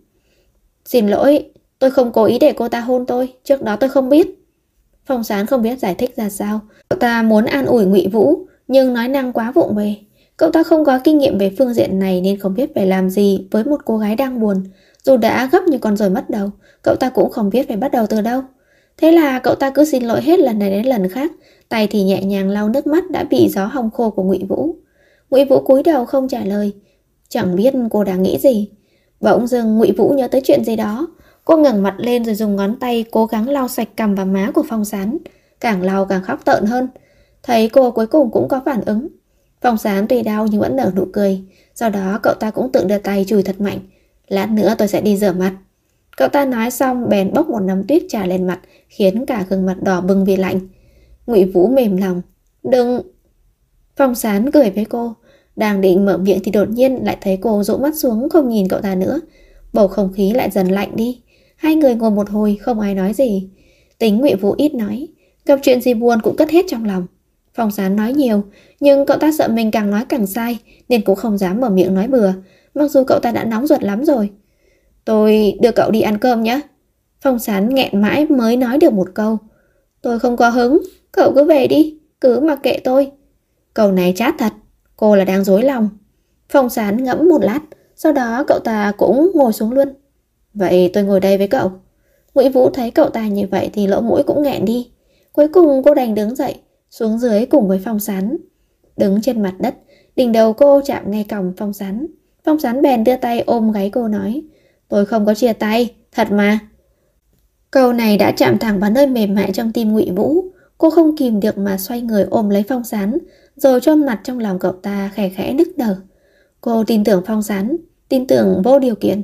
Xin lỗi, tôi không cố ý để cô ta hôn tôi. Trước đó tôi không biết. Phong Sán không biết giải thích ra sao. Cậu ta muốn an ủi Ngụy Vũ, nhưng nói năng quá vụng về. Cậu ta không có kinh nghiệm về phương diện này nên không biết phải làm gì với một cô gái đang buồn. Dù đã gấp như con ruồi mất đầu, cậu ta cũng không biết phải bắt đầu từ đâu. Thế là cậu ta cứ xin lỗi hết lần này đến lần khác, tay thì nhẹ nhàng lau nước mắt đã bị gió hong khô của Ngụy Vũ. Ngụy Vũ cúi đầu không trả lời, chẳng biết cô đang nghĩ gì. Bỗng dưng Ngụy Vũ nhớ tới chuyện gì đó. Cô ngẩng mặt lên rồi dùng ngón tay cố gắng lau sạch cằm và má của Phong Sán. Càng lau càng khóc tợn hơn. Thấy cô cuối cùng cũng có phản ứng. Phong Sán tuy đau nhưng vẫn nở nụ cười. Sau đó cậu ta cũng tự đưa tay chùi thật mạnh. Lát nữa tôi sẽ đi rửa mặt. Cậu ta nói xong bèn bốc một nắm tuyết trà lên mặt, khiến cả gương mặt đỏ bừng vì lạnh. Ngụy Vũ mềm lòng. Đừng... Phong Sán cười với cô. Đang định mở miệng thì đột nhiên lại thấy cô rũ mắt xuống không nhìn cậu ta nữa. Bầu không khí lại dần lạnh đi. Hai người ngồi một hồi không ai nói gì. Tính Ngụy Vũ ít nói, gặp chuyện gì buồn cũng cất hết trong lòng. Phong Sán nói nhiều, nhưng cậu ta sợ mình càng nói càng sai nên cũng không dám mở miệng nói bừa, mặc dù cậu ta đã nóng ruột lắm rồi. Tôi đưa cậu đi ăn cơm nhé. Phong Sán nghẹn mãi mới nói được một câu. Tôi không có hứng, cậu cứ về đi, cứ mặc kệ tôi. Câu này chát thật, cô là đang dối lòng. Phong Sán ngẫm một lát, sau đó cậu ta cũng ngồi xuống luôn. Vậy tôi ngồi đây với cậu. Ngụy Vũ thấy cậu ta như vậy thì lỗ mũi cũng nghẹn đi. Cuối cùng cô đành đứng dậy, xuống dưới cùng với Phong Sán. Đứng trên mặt đất, đỉnh đầu cô chạm ngay còng Phong Sán. Phong Sán bèn đưa tay ôm gáy cô nói. Tôi không có chia tay, thật mà. Câu này đã chạm thẳng vào nơi mềm mại trong tim Ngụy Vũ. Cô không kìm được mà xoay người ôm lấy Phong Sán, rồi chôn mặt trong lòng cậu ta khẽ khẽ nức nở. Cô tin tưởng Phong Sán, tin tưởng vô điều kiện.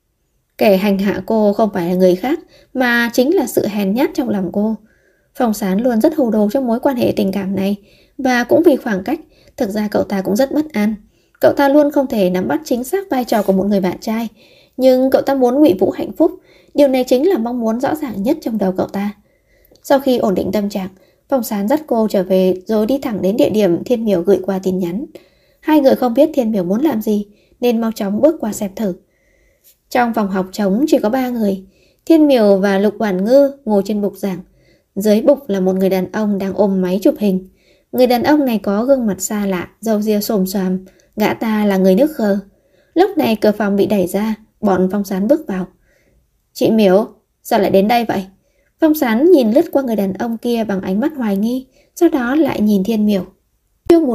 Kẻ hành hạ cô không phải là người khác, mà chính là sự hèn nhát trong lòng cô. Phong Sán luôn rất hồ đồ trong mối quan hệ tình cảm này, và cũng vì khoảng cách, thực ra cậu ta cũng rất bất an. Cậu ta luôn không thể nắm bắt chính xác vai trò của một người bạn trai, nhưng cậu ta muốn Ngụy Vũ hạnh phúc. Điều này chính là mong muốn rõ ràng nhất trong đầu cậu ta. Sau khi ổn định tâm trạng, Phong Sán dắt cô trở về rồi đi thẳng đến địa điểm Thiên Miểu gửi qua tin nhắn. Hai người không biết Thiên Miểu muốn làm gì nên mau chóng bước qua xem thử. Trong phòng học trống chỉ có 3 người. Thiên Miểu và Lục Quản Ngư ngồi trên bục giảng. Dưới bục là một người đàn ông đang ôm máy chụp hình. Người đàn ông này có gương mặt xa lạ, râu ria xồm xoàm. Gã ta là người nước Khờ. Lúc này cửa phòng bị đẩy ra, bọn Phong Sán bước vào. Chị Miểu, sao lại đến đây vậy? Phong Sán nhìn lướt qua người đàn ông kia bằng ánh mắt hoài nghi, sau đó lại nhìn Thiên Miểu. Chương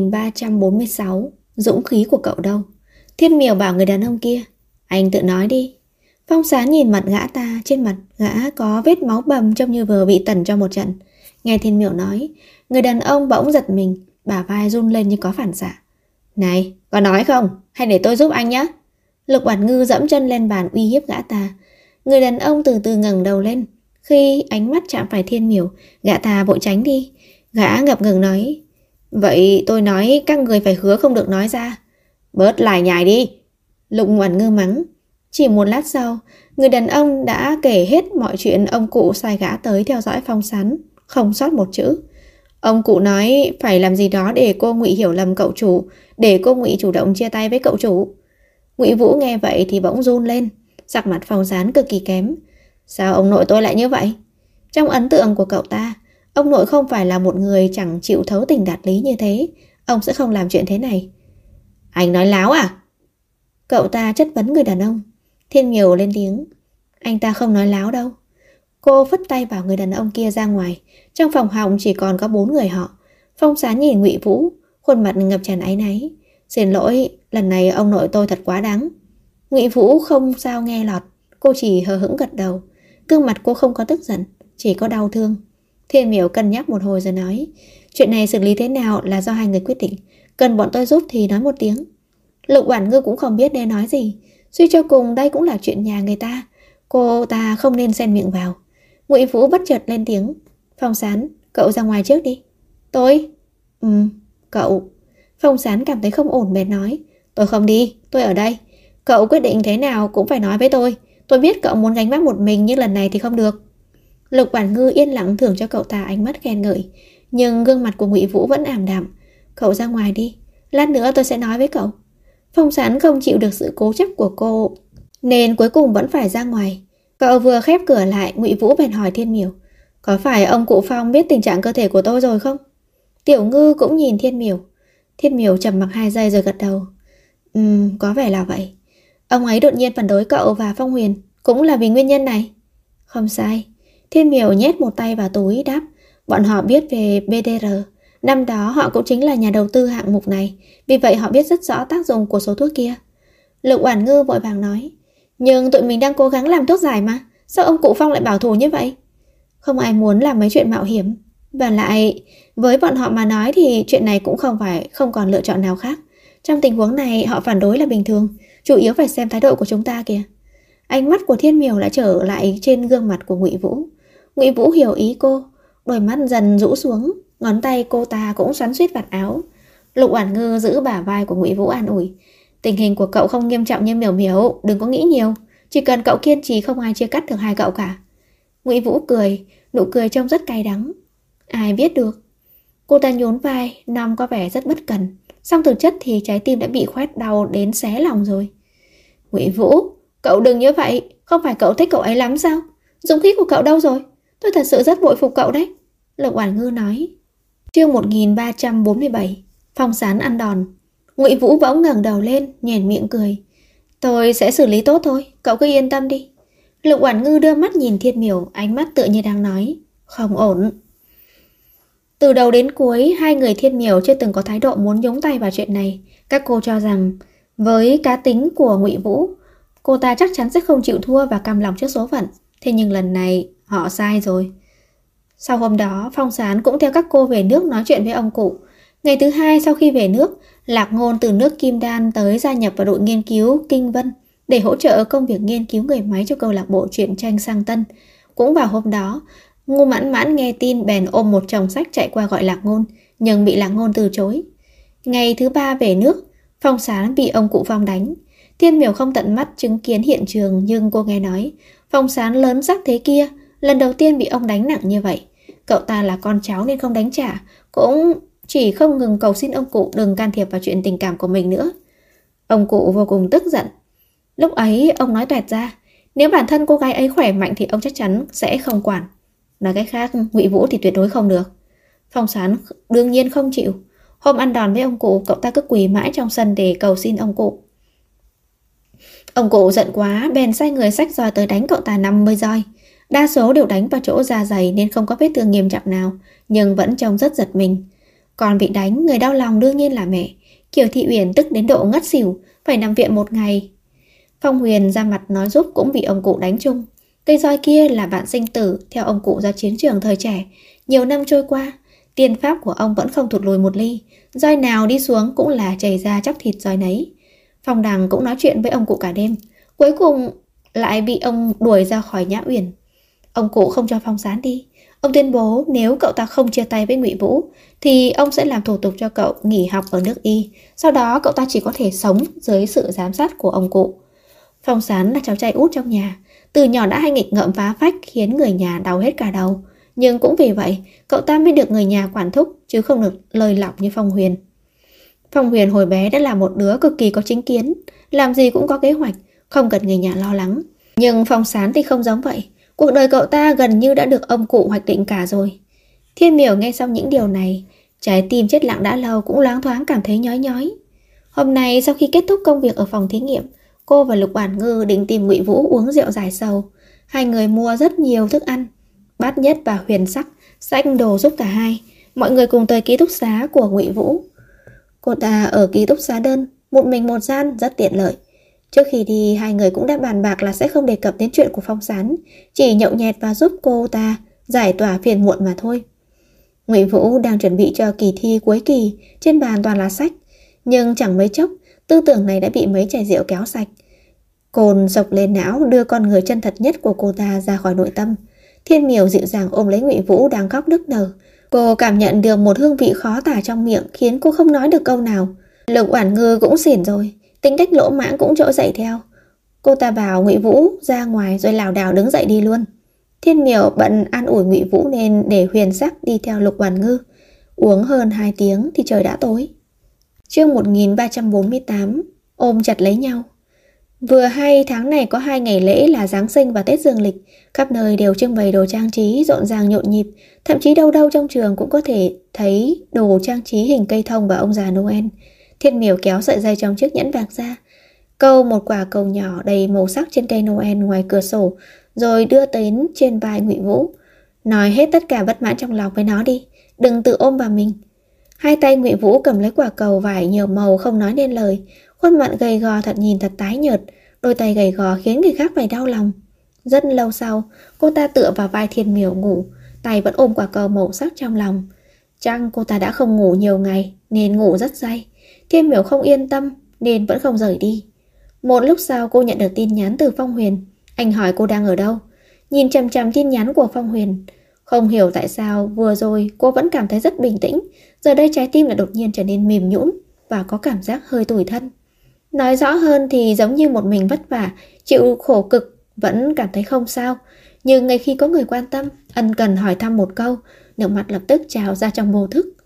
1346. Dũng khí của cậu đâu? Thiên Miểu bảo người đàn ông kia. Anh tự nói đi. Phong Sán nhìn mặt gã ta, trên mặt gã có vết máu bầm trông như vừa bị tẩn cho một trận. Nghe Thiên Miểu nói, người đàn ông bỗng giật mình, bả vai run lên như có phản xạ. Này, có nói không? Hay để tôi giúp anh nhé? Lục Quản Ngư dẫm chân lên bàn uy hiếp gã ta. Người đàn ông từ từ ngẩng đầu lên. Khi ánh mắt chạm phải Thiên Miểu, gã ta vội tránh đi. Gã ngập ngừng nói. Vậy tôi nói các người phải hứa không được nói ra. Bớt lải nhải đi. Lục Quản Ngư mắng. Chỉ một lát sau, người đàn ông đã kể hết mọi chuyện ông cụ sai gã tới theo dõi Phong Sán, không sót một chữ. Ông cụ nói phải làm gì đó để cô Ngụy hiểu lầm cậu chủ, để cô Ngụy chủ động chia tay với cậu chủ. Ngụy Vũ nghe vậy thì bỗng run lên, sắc mặt Phong Sán cực kỳ kém. Sao ông nội tôi lại như vậy? Trong ấn tượng của cậu ta, ông nội không phải là một người chẳng chịu thấu tình đạt lý như thế. Ông sẽ không làm chuyện thế này. Anh nói láo à? Cậu ta chất vấn người đàn ông. Thiên Miểu lên tiếng. Anh ta không nói láo đâu. Cô phất tay bảo người đàn ông kia ra ngoài. Trong phòng học chỉ còn có 4 người họ. Phong Sán nhìn Ngụy Vũ, khuôn mặt ngập tràn áy náy. Xin lỗi, lần này ông nội tôi thật quá đáng. Ngụy Vũ không sao nghe lọt. Cô chỉ hờ hững gật đầu. Gương mặt cô không có tức giận, chỉ có đau thương. Thiên Miểu cân nhắc một hồi rồi nói. Chuyện này xử lý thế nào là do hai người quyết định. Cần bọn tôi giúp thì nói một tiếng. Lục Oản Ngư cũng không biết nên nói gì. Suy cho cùng đây cũng là chuyện nhà người ta. Cô ta không nên xen miệng vào. Ngụy Vũ bất chợt lên tiếng. Phong Sán, cậu ra ngoài trước đi. Tôi? Cậu. Phong Sán cảm thấy không ổn bèn nói. Tôi không đi, tôi ở đây. Cậu quyết định thế nào cũng phải nói với tôi. Tôi biết cậu muốn gánh vác một mình nhưng lần này thì không được. Lục Oản Ngư yên lặng thưởng cho cậu ta ánh mắt khen ngợi. Nhưng gương mặt của Ngụy Vũ vẫn ảm đạm. Cậu ra ngoài đi, lát nữa tôi sẽ nói với cậu. Phong Sán không chịu được sự cố chấp của cô nên cuối cùng vẫn phải ra ngoài. Cậu vừa khép cửa lại, Ngụy Vũ bèn hỏi Thiên Miểu. Có phải ông cụ Phong biết tình trạng cơ thể của tôi rồi không? Tiểu Ngư cũng nhìn Thiên Miểu. Thiên Miểu trầm mặc 2 giây rồi gật đầu. Có vẻ là vậy. Ông ấy đột nhiên phản đối cậu và Phong Huyền cũng là vì nguyên nhân này. Không sai. Thiên Miểu nhét một tay vào túi đáp. Bọn họ biết về BDR. Năm đó họ cũng chính là nhà đầu tư hạng mục này. Vì vậy họ biết rất rõ tác dụng của số thuốc kia. Lục Oản Ngư vội vàng nói. Nhưng tụi mình đang cố gắng làm thuốc giải mà. Sao ông cụ Phong lại bảo thủ như vậy? Không ai muốn làm mấy chuyện mạo hiểm. Và lại, với bọn họ mà nói thì chuyện này cũng không còn lựa chọn nào khác. Trong tình huống này họ phản đối là bình thường. Chủ yếu phải xem thái độ của chúng ta kìa. Ánh mắt của Thiên Miểu lại trở lại trên gương mặt của Ngụy Vũ. Ngụy Vũ hiểu ý cô. Đôi mắt dần rũ xuống. Ngón tay cô ta cũng xoắn xuýt vạt áo. Lục Oản Ngư giữ bả vai của Ngụy Vũ an ủi. Tình hình của cậu không nghiêm trọng như Miểu Miểu, đừng có nghĩ nhiều. Chỉ cần cậu kiên trì không ai chia cắt được hai cậu cả. Ngụy Vũ cười, nụ cười trông rất cay đắng. Ai biết được. Cô ta nhún vai, Năm có vẻ rất bất cần. Song thực chất thì trái tim đã bị khoét đau đến xé lòng rồi. Ngụy Vũ, cậu đừng như vậy. Không phải cậu thích cậu ấy lắm sao? Dũng khí của cậu đâu rồi? Tôi thật sự rất bội phục cậu đấy. Lục Oản Ngư nói. Chương 1347. Phong Sán ăn đòn. Ngụy Vũ bỗng ngẩng đầu lên, nhoẻn miệng cười. Tôi sẽ xử lý tốt thôi, cậu cứ yên tâm đi. Lục Oản Ngư đưa mắt nhìn Thiên Miểu, ánh mắt tựa như đang nói. Không ổn. Từ đầu đến cuối, hai người Thiên Miểu chưa từng có thái độ muốn nhúng tay vào chuyện này. Các cô cho rằng, với cá tính của Ngụy Vũ, cô ta chắc chắn sẽ không chịu thua và cam lòng trước số phận. Thế nhưng lần này, họ sai rồi. Sau hôm đó, Phong Sán cũng theo các cô về nước nói chuyện với ông cụ. Ngày thứ 2 sau khi về nước, Lạc Ngôn từ nước Kim Đan tới gia nhập vào đội nghiên cứu Kinh Vân để hỗ trợ công việc nghiên cứu người máy cho câu lạc bộ truyện tranh Sang Tân. Cũng vào hôm đó, Ngô Mãn Mãn nghe tin bèn ôm một chồng sách chạy qua gọi Lạc Ngôn, nhưng bị Lạc Ngôn từ chối. Ngày thứ 3 về nước, Phong Sán bị ông cụ Phong đánh. Thiên Miểu không tận mắt chứng kiến hiện trường nhưng cô nghe nói Phong Sán lớn sắc thế kia, lần đầu tiên bị ông đánh nặng như vậy. Cậu ta là con cháu nên không đánh trả, cũng chỉ không ngừng cầu xin ông cụ đừng can thiệp vào chuyện tình cảm của mình nữa. Ông cụ vô cùng tức giận. Lúc ấy ông nói toẹt ra, nếu bản thân cô gái ấy khỏe mạnh thì ông chắc chắn sẽ không quản. Nói cách khác, Ngụy Vũ thì tuyệt đối không được. Phong Sán đương nhiên không chịu. Hôm ăn đòn với ông cụ, cậu ta cứ quỳ mãi trong sân để cầu xin ông cụ. Ông cụ giận quá, bèn sai người xách roi tới đánh cậu ta 50 roi. Đa số đều đánh vào chỗ da dày nên không có vết thương nghiêm trọng nào, nhưng vẫn trông rất giật mình. Còn bị đánh, người đau lòng đương nhiên là mẹ. Kiều Thị Uyển tức đến độ ngất xỉu, phải nằm viện 1 ngày. Phong Huyền ra mặt nói giúp cũng bị ông cụ đánh chung. Cây roi kia là bạn sinh tử theo ông cụ ra chiến trường thời trẻ. Nhiều năm trôi qua, tiên pháp của ông vẫn không thụt lùi một ly. Roi nào đi xuống cũng là chảy ra chóc thịt roi nấy. Phong Đằng cũng nói chuyện với ông cụ cả đêm. Cuối cùng lại bị ông đuổi ra khỏi Nhã Uyển. Ông cụ không cho Phong Sán đi. Ông tuyên bố nếu cậu ta không chia tay với Ngụy Vũ thì ông sẽ làm thủ tục cho cậu nghỉ học ở nước Y. Sau đó cậu ta chỉ có thể sống dưới sự giám sát của ông cụ. Phong Sán là cháu trai út trong nhà. Từ nhỏ đã hay nghịch ngợm phá phách khiến người nhà đau hết cả đầu. Nhưng cũng vì vậy, cậu ta mới được người nhà quản thúc, chứ không được lơi lỏng như Phong Huyền. Phong Huyền hồi bé đã là một đứa cực kỳ có chính kiến, làm gì cũng có kế hoạch, không cần người nhà lo lắng. Nhưng Phong Sán thì không giống vậy. Cuộc đời cậu ta gần như đã được ông cụ hoạch định cả rồi. Thiên Miểu nghe xong những điều này, trái tim chết lặng đã lâu cũng loáng thoáng cảm thấy nhói nhói. Hôm nay sau khi kết thúc công việc ở phòng thí nghiệm, cô và Lục Oản Ngư định tìm Ngụy Vũ uống rượu giải sầu. Hai người mua rất nhiều thức ăn. Bát Nhất và Huyền Sắc xách đồ giúp cả hai. Mọi người cùng tới ký túc xá của Ngụy Vũ. Cô ta ở ký túc xá đơn, một mình một gian, rất tiện lợi. Trước khi đi, hai người cũng đã bàn bạc là sẽ không đề cập đến chuyện của Phong Sán, chỉ nhậu nhẹt và giúp cô ta giải tỏa phiền muộn mà thôi. Ngụy Vũ đang chuẩn bị cho kỳ thi cuối kỳ, trên bàn toàn là sách, nhưng chẳng mấy chốc, tư tưởng này đã bị mấy chai rượu kéo sạch. Cồn sộc lên não đưa con người chân thật nhất của cô ta ra khỏi nội tâm. Thiên Miểu dịu dàng ôm lấy Ngụy Vũ đang khóc nức nở. Cô cảm nhận được một hương vị khó tả trong miệng khiến cô không nói được câu nào. Lục Oản Ngư cũng xỉn rồi, tính cách lỗ mãng cũng trỗi dậy theo. Cô ta bảo Ngụy Vũ ra ngoài rồi lảo đảo đứng dậy đi luôn. Thiên Miểu bận an ủi Ngụy Vũ nên để Huyền Sắc đi theo Lục Oản Ngư. Uống hơn 2 tiếng thì trời đã tối. Chương 1348, ôm chặt lấy nhau. Vừa hay tháng này có 2 ngày lễ là Giáng sinh và Tết Dương lịch, khắp nơi đều trưng bày đồ trang trí rộn ràng nhộn nhịp, thậm chí đâu đâu trong trường cũng có thể thấy đồ trang trí hình cây thông và ông già Noel. Thiên Miểu kéo sợi dây trong chiếc nhẫn bạc ra, câu một quả cầu nhỏ đầy màu sắc trên cây Noel ngoài cửa sổ, rồi đưa đến trên vai Ngụy Vũ. Nói hết tất cả bất mãn trong lòng với nó đi, đừng tự ôm vào mình. Hai tay Ngụy Vũ cầm lấy quả cầu vải nhiều màu không nói nên lời, khuôn mặt gầy gò nhìn thật tái nhợt, đôi tay gầy gò khiến người khác phải đau lòng. Rất lâu sau, cô ta tựa vào vai Thiên Miểu ngủ, tay vẫn ôm quả cầu màu sắc trong lòng. Chắc cô ta đã không ngủ nhiều ngày nên ngủ rất say. Thiên Miểu không yên tâm nên vẫn không rời đi. Một lúc sau cô nhận được tin nhắn từ Phong Huyền. Anh hỏi cô đang ở đâu. Nhìn chằm chằm tin nhắn của Phong Huyền, không hiểu tại sao vừa rồi cô vẫn cảm thấy rất bình tĩnh, giờ đây trái tim lại đột nhiên trở nên mềm nhũn và có cảm giác hơi tủi thân. Nói rõ hơn thì giống như một mình vất vả, chịu khổ cực vẫn cảm thấy không sao, nhưng ngay khi có người quan tâm, ân cần hỏi thăm một câu, nước mắt lập tức trào ra trong vô thức.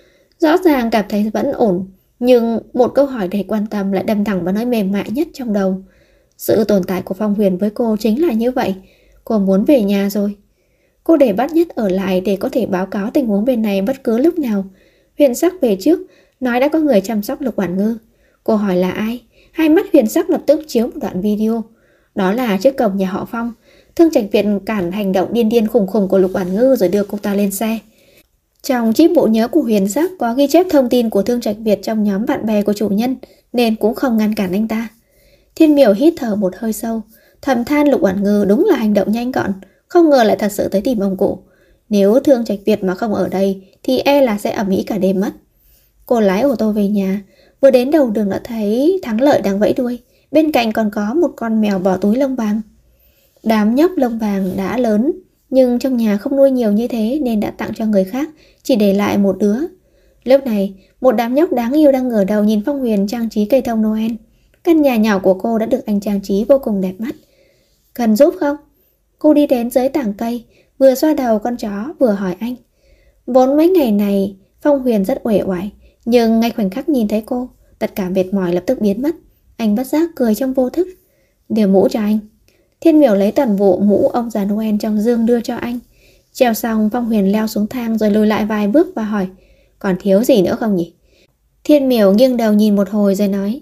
Rõ ràng cảm thấy vẫn ổn, nhưng một câu hỏi đầy quan tâm lại đâm thẳng vào nơi mềm mại nhất trong đầu. Sự tồn tại của Phong Huyền với cô chính là như vậy. Cô muốn về nhà rồi. Cô để Bát Nhất ở lại để có thể báo cáo tình huống bên này bất cứ lúc nào. Huyền Sắc về trước, nói đã có người chăm sóc Lục Oản Ngư. Cô hỏi là ai? Hai mắt Huyền Sắc lập tức chiếu một đoạn video. Đó là trước cổng nhà họ Phong. Thương Trạch Việt cản hành động điên điên khùng khùng của Lục Oản Ngư rồi đưa cô ta lên xe. Trong chip bộ nhớ của Huyền Sắc có ghi chép thông tin của Thương Trạch Việt trong nhóm bạn bè của chủ nhân, nên cũng không ngăn cản anh ta. Thiên Miểu hít thở một hơi sâu, thầm than Lục Oản Ngư đúng là hành động nhanh gọn, không ngờ lại thật sự tới tìm ông cụ. Nếu Thương Trạch Việt mà không ở đây thì e là sẽ ầm ĩ cả đêm mất. Cô lái ô tô về nhà, vừa đến đầu đường đã thấy Thắng Lợi đang vẫy đuôi, bên cạnh còn có một con mèo bỏ túi lông vàng. Đám nhóc lông vàng đã lớn, nhưng trong nhà không nuôi nhiều như thế nên đã tặng cho người khác, chỉ để lại một đứa. Lúc này, một đám nhóc đáng yêu đang ngửa đầu nhìn Phong Huyền trang trí cây thông Noel. Căn nhà nhỏ của cô đã được anh trang trí vô cùng đẹp mắt. Cần giúp không? Cô đi đến dưới tảng cây, vừa xoa đầu con chó vừa hỏi anh. Vốn mấy ngày này Phong Huyền rất uể oải, nhưng ngay khoảnh khắc nhìn thấy cô, tất cả mệt mỏi lập tức biến mất. Anh bất giác cười trong vô thức. Điều mũ cho anh. Thiên Miểu lấy toàn bộ mũ ông già Noel trong dương đưa cho anh. Treo xong, Phong Huyền leo xuống thang rồi lùi lại vài bước và hỏi, còn thiếu gì nữa không nhỉ? Thiên Miểu nghiêng đầu nhìn một hồi rồi nói,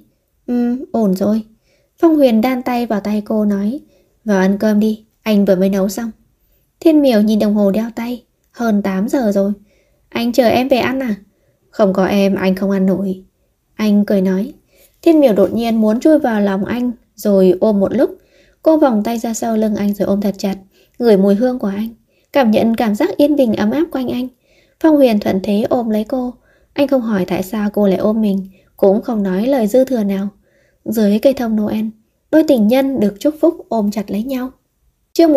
ổn rồi. Phong Huyền đan tay vào tay cô nói, vào ăn cơm đi, anh vừa mới nấu xong. Thiên Miểu nhìn đồng hồ đeo tay, hơn 8 giờ rồi. Anh chờ em về ăn à? Không có em anh không ăn nổi. Anh cười nói. Thiên Miểu đột nhiên muốn chui vào lòng anh rồi ôm một lúc. Cô vòng tay ra sau lưng anh rồi ôm thật chặt, ngửi mùi hương của anh, cảm nhận cảm giác yên bình ấm áp quanh anh. Phong Huyền thuận thế ôm lấy cô. Anh không hỏi tại sao cô lại ôm mình, cũng không nói lời dư thừa nào. Dưới cây thông Noel, đôi tình nhân được chúc phúc ôm chặt lấy nhau. Chương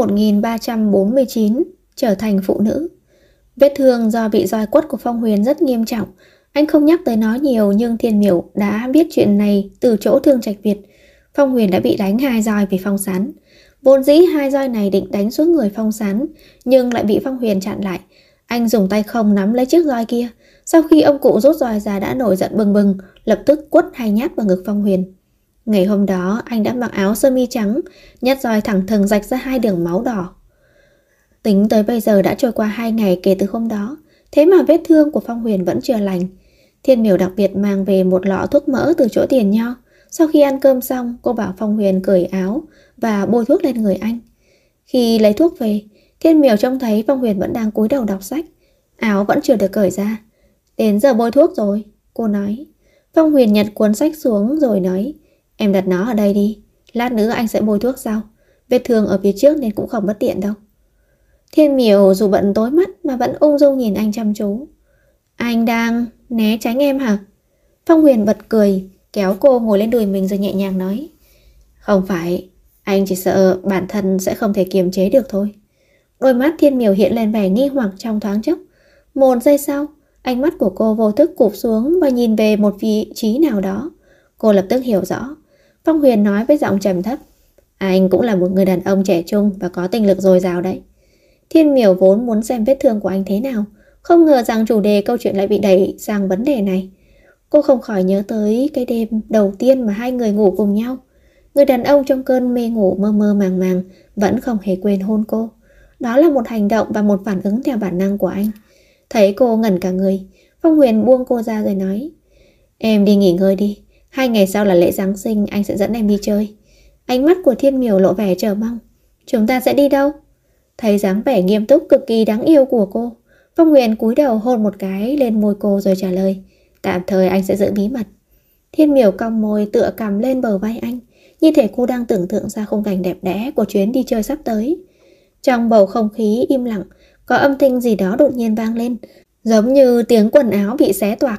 1349, trở thành phụ nữ. Vết thương do bị roi quất của Phong Huyền rất nghiêm trọng. Anh không nhắc tới nó nhiều, nhưng Thiên Miểu đã biết chuyện này từ chỗ Thương Trạch Việt. Phong Huyền đã bị đánh 2 roi vì Phong Sán. Vốn dĩ hai roi này định đánh xuống người Phong Sán, nhưng lại bị Phong Huyền chặn lại. Anh dùng tay không nắm lấy chiếc roi kia. Sau khi ông cụ rút roi ra đã nổi giận bừng bừng, lập tức quất hai nhát vào ngực Phong Huyền. Ngày hôm đó anh đã mặc áo sơ mi trắng, nhát roi thẳng thừng rạch ra hai đường máu đỏ. Tính tới bây giờ đã trôi qua 2 ngày kể từ hôm đó, thế mà vết thương của Phong Huyền vẫn chưa lành. Thiên Miểu đặc biệt mang về một lọ thuốc mỡ từ chỗ Tiền Nho. Sau khi ăn cơm xong, cô bảo Phong Huyền cởi áo và bôi thuốc lên người anh. Khi lấy thuốc về, Thiên Miểu trông thấy Phong Huyền vẫn đang cúi đầu đọc sách, áo vẫn chưa được cởi ra. Đến giờ bôi thuốc rồi, cô nói. Phong Huyền nhặt cuốn sách xuống rồi nói, em đặt nó ở đây đi, lát nữa anh sẽ bôi thuốc sau. Vết thương ở phía trước nên cũng không bất tiện đâu. Thiên Miểu dù bận tối mắt mà vẫn ung dung nhìn anh chăm chú. Anh đang né tránh em hả? Phong Huyền bật cười, kéo cô ngồi lên đùi mình rồi nhẹ nhàng nói, không phải, anh chỉ sợ bản thân sẽ không thể kiềm chế được thôi. Đôi mắt Thiên Miểu hiện lên vẻ nghi hoặc trong thoáng chốc. Một giây sau, ánh mắt của cô vô thức cụp xuống và nhìn về một vị trí nào đó. Cô lập tức hiểu rõ. Phong Huyền nói với giọng trầm thấp, anh cũng là một người đàn ông trẻ trung và có tinh lực dồi dào đấy. Thiên Miểu vốn muốn xem vết thương của anh thế nào, không ngờ rằng chủ đề câu chuyện lại bị đẩy sang vấn đề này. Cô không khỏi nhớ tới cái đêm đầu tiên mà hai người ngủ cùng nhau. Người đàn ông trong cơn mê ngủ mơ mơ màng màng vẫn không hề quên hôn cô. Đó là một hành động và một phản ứng theo bản năng của anh. Thấy cô ngẩn cả người, Phong Huyền buông cô ra rồi nói, em đi nghỉ ngơi đi, 2 ngày sau là lễ Giáng sinh, anh sẽ dẫn em đi chơi. Ánh mắt của Thiên Miểu lộ vẻ chờ mong. Chúng ta sẽ đi đâu? Thấy dáng vẻ nghiêm túc cực kỳ đáng yêu của cô, Phong Huyền cúi đầu hôn một cái lên môi cô rồi trả lời, tạm thời anh sẽ giữ bí mật. Thiên Miểu cong môi tựa cằm lên bờ vai anh, như thể cô đang tưởng tượng ra khung cảnh đẹp đẽ của chuyến đi chơi sắp tới. Trong bầu không khí im lặng, có âm thanh gì đó đột nhiên vang lên, giống như tiếng quần áo bị xé toạc.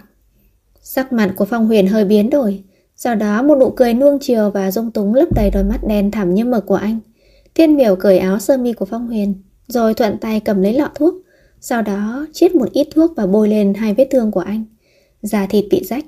Sắc mặt của Phong Huyền hơi biến đổi, sau đó một nụ cười nuông chiều và dung túng lấp đầy đôi mắt đen thẳm như mực của anh. Thiên Miểu cởi áo sơ mi của Phong Huyền, rồi thuận tay cầm lấy lọ thuốc, sau đó chiết một ít thuốc và bôi lên hai vết thương của anh. Da thịt bị rách,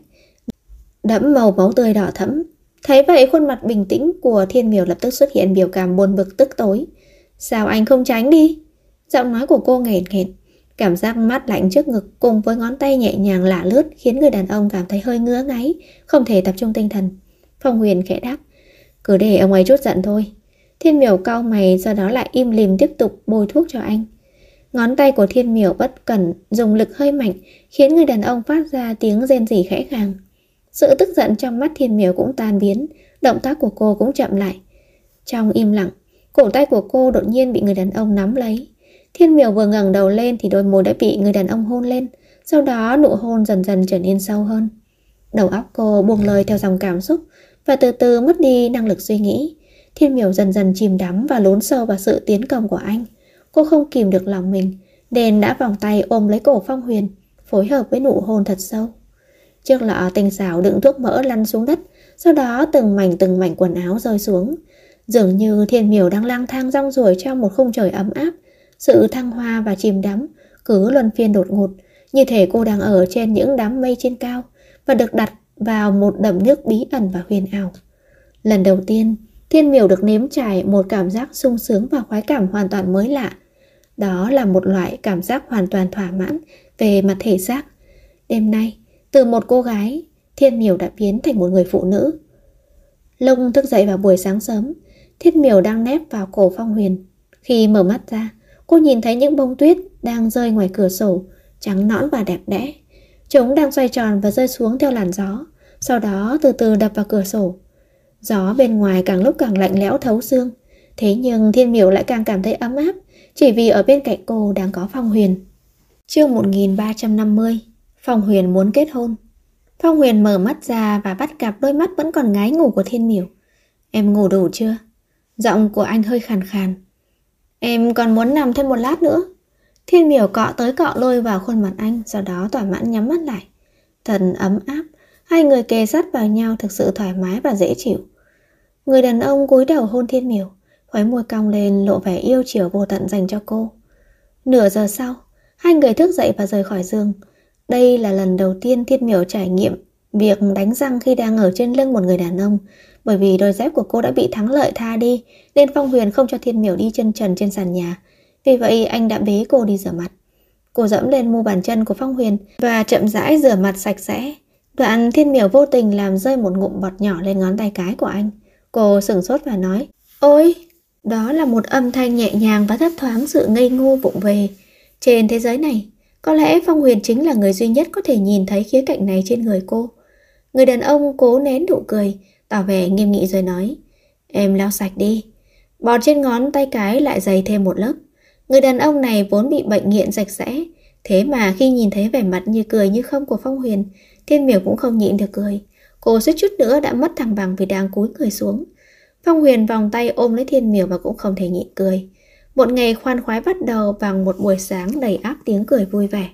đẫm màu máu tươi đỏ thẫm. Thấy vậy, khuôn mặt bình tĩnh của Thiên Miểu lập tức xuất hiện biểu cảm buồn bực tức tối. Sao anh không tránh đi? Giọng nói của cô nghẹn nghẹn, cảm giác mát lạnh trước ngực cùng với ngón tay nhẹ nhàng lả lướt khiến người đàn ông cảm thấy hơi ngứa ngáy, không thể tập trung tinh thần. Phong Huyền khẽ đáp, cứ để ông ấy trút giận thôi. Thiên Miểu cau mày, sau đó lại im lìm tiếp tục bôi thuốc cho anh. Ngón tay của Thiên Miểu bất cẩn dùng lực hơi mạnh, khiến người đàn ông phát ra tiếng rên rỉ khẽ khàng. Sự tức giận trong mắt Thiên Miểu cũng tan biến, động tác của cô cũng chậm lại. Trong im lặng, cổ tay của cô đột nhiên bị người đàn ông nắm lấy. Thiên Miểu vừa ngẩng đầu lên thì đôi môi đã bị người đàn ông hôn lên, sau đó nụ hôn dần dần trở nên sâu hơn. Đầu óc cô buông lời theo dòng cảm xúc và từ từ mất đi năng lực suy nghĩ. Thiên Miểu dần dần chìm đắm và lún sâu vào sự tiến công của anh. Cô không kìm được lòng mình, nên đã vòng tay ôm lấy cổ Phong Huyền, phối hợp với nụ hôn thật sâu. Chiếc lọ tinh xảo đựng thuốc mỡ lăn xuống đất, sau đó từng mảnh quần áo rơi xuống. Dường như Thiên Miểu đang lang thang rong ruổi trong một khung trời ấm áp. Sự thăng hoa và chìm đắm cứ luân phiên đột ngột, như thể cô đang ở trên những đám mây trên cao và được đặt vào một đầm nước bí ẩn và huyền ảo. Lần đầu tiên, Thiên Miểu được nếm trải một cảm giác sung sướng và khoái cảm hoàn toàn mới lạ. Đó là một loại cảm giác hoàn toàn thỏa mãn về mặt thể xác. Đêm nay, từ một cô gái, Thiên Miểu đã biến thành một người phụ nữ. Lúc thức dậy vào buổi sáng sớm, Thiên Miểu đang nép vào cổ Phong Huyền. Khi mở mắt ra, cô nhìn thấy những bông tuyết đang rơi ngoài cửa sổ, trắng nõn và đẹp đẽ. Chúng đang xoay tròn và rơi xuống theo làn gió, sau đó từ từ đập vào cửa sổ. Gió bên ngoài càng lúc càng lạnh lẽo thấu xương, thế nhưng Thiên Miểu lại càng cảm thấy ấm áp, chỉ vì ở bên cạnh cô đang có Phong Huyền. Chương 1350, Phong Huyền muốn kết hôn. Phong Huyền mở mắt ra và bắt gặp đôi mắt vẫn còn ngái ngủ của Thiên Miểu. Em ngủ đủ chưa? Giọng của anh hơi khàn khàn. Em còn muốn nằm thêm một lát nữa. Thiên Miểu cọ tới cọ lui vào khuôn mặt anh, sau đó thỏa mãn nhắm mắt lại. Thật ấm áp, hai người kề sát vào nhau thực sự thoải mái và dễ chịu. Người đàn ông cúi đầu hôn Thiên Miểu, khóe môi cong lên lộ vẻ yêu chiều vô tận dành cho cô. Nửa giờ sau, hai người thức dậy và rời khỏi giường. Đây là lần đầu tiên Thiên Miểu trải nghiệm Việc đánh răng khi đang ở trên lưng một người đàn ông, bởi vì đôi dép của cô đã bị Thắng Lợi tha đi, nên Phong Huyền không cho Thiên Miểu đi chân trần trên sàn nhà. Vì vậy anh đã bế cô đi rửa mặt. Cô dẫm lên mu bàn chân của Phong Huyền và chậm rãi rửa mặt sạch sẽ. Đoạn Thiên Miểu vô tình làm rơi một ngụm bọt nhỏ lên ngón tay cái của anh. Cô sửng sốt và nói: "Ôi!" Đó là một âm thanh nhẹ nhàng và thấp thoáng sự ngây ngô vụng về. Trên thế giới này, có lẽ Phong Huyền chính là người duy nhất có thể nhìn thấy khía cạnh này trên người cô. Người đàn ông cố nén nụ cười, tỏ vẻ nghiêm nghị rồi nói: "Em lau sạch đi." Bọt trên ngón tay cái lại dày thêm một lớp. Người đàn ông này vốn bị bệnh nghiện sạch sẽ, thế mà khi nhìn thấy vẻ mặt như cười như không của Phong Huyền, Thiên Miểu cũng không nhịn được cười. Cô suýt chút nữa đã mất thăng bằng vì đang cúi người xuống. Phong Huyền vòng tay ôm lấy Thiên Miểu và cũng không thể nhịn cười. Một ngày khoan khoái bắt đầu bằng một buổi sáng đầy ắp tiếng cười vui vẻ.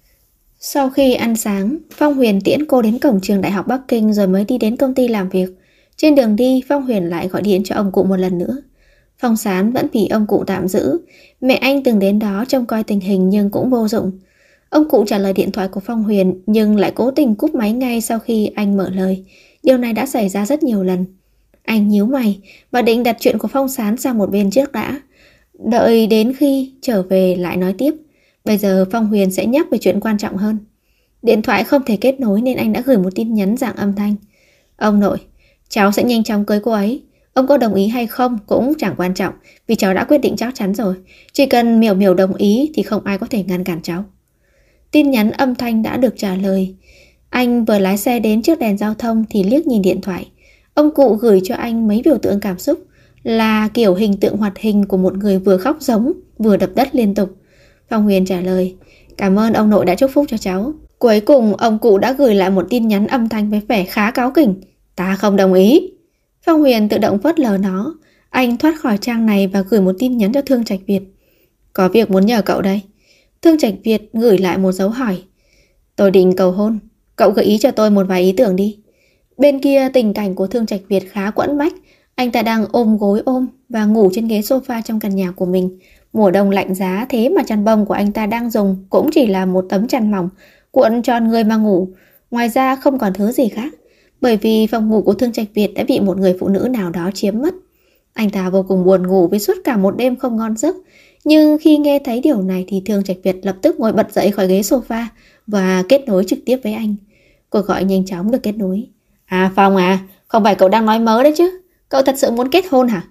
Sau khi ăn sáng, Phong Huyền tiễn cô đến cổng trường Đại học Bắc Kinh rồi mới đi đến công ty làm việc. Trên đường đi, Phong Huyền lại gọi điện cho ông cụ một lần nữa. Phong Sán vẫn bị ông cụ tạm giữ. Mẹ anh từng đến đó trông coi tình hình nhưng cũng vô dụng. Ông cụ trả lời điện thoại của Phong Huyền nhưng lại cố tình cúp máy ngay sau khi anh mở lời. Điều này đã xảy ra rất nhiều lần. Anh nhíu mày và định đặt chuyện của Phong Sán sang một bên trước đã. Đợi đến khi trở về lại nói tiếp. Bây giờ Phong Huyền sẽ nhắc về chuyện quan trọng hơn. Điện thoại không thể kết nối nên anh đã gửi một tin nhắn dạng âm thanh. Ông nội, cháu sẽ nhanh chóng cưới cô ấy. Ông có đồng ý hay không cũng chẳng quan trọng, vì cháu đã quyết định chắc chắn rồi. Chỉ cần Miểu Miểu đồng ý thì không ai có thể ngăn cản cháu. Tin nhắn âm thanh đã được trả lời. Anh vừa lái xe đến trước đèn giao thông thì liếc nhìn điện thoại. Ông cụ gửi cho anh mấy biểu tượng cảm xúc, là kiểu hình tượng hoạt hình của một người vừa khóc giống vừa đập đất liên tục. Phong Huyền trả lời: "Cảm ơn ông nội đã chúc phúc cho cháu." Cuối cùng ông cụ đã gửi lại một tin nhắn âm thanh với vẻ khá cáu kỉnh: "Ta không đồng ý." Phong Huyền tự động phớt lờ nó. Anh thoát khỏi trang này và gửi một tin nhắn cho Thương Trạch Việt: "Có việc muốn nhờ cậu đây." Thương Trạch Việt gửi lại một dấu hỏi: "Tôi định cầu hôn, cậu gợi ý cho tôi một vài ý tưởng đi." Bên kia tình cảnh của Thương Trạch Việt khá quẫn bách. Anh ta đang ôm gối ôm và ngủ trên ghế sofa trong căn nhà của mình. Mùa đông lạnh giá thế mà chăn bông của anh ta đang dùng cũng chỉ là một tấm chăn mỏng cuộn tròn người mà ngủ. Ngoài ra không còn thứ gì khác, bởi vì phòng ngủ của Thương Trạch Việt đã bị một người phụ nữ nào đó chiếm mất. Anh ta vô cùng buồn ngủ vì suốt cả một đêm không ngon giấc. Nhưng khi nghe thấy điều này thì Thương Trạch Việt lập tức ngồi bật dậy khỏi ghế sofa và kết nối trực tiếp với anh. Cuộc gọi nhanh chóng được kết nối. "À Phong à, không phải cậu đang nói mớ đấy chứ? Cậu thật sự muốn kết hôn hả?"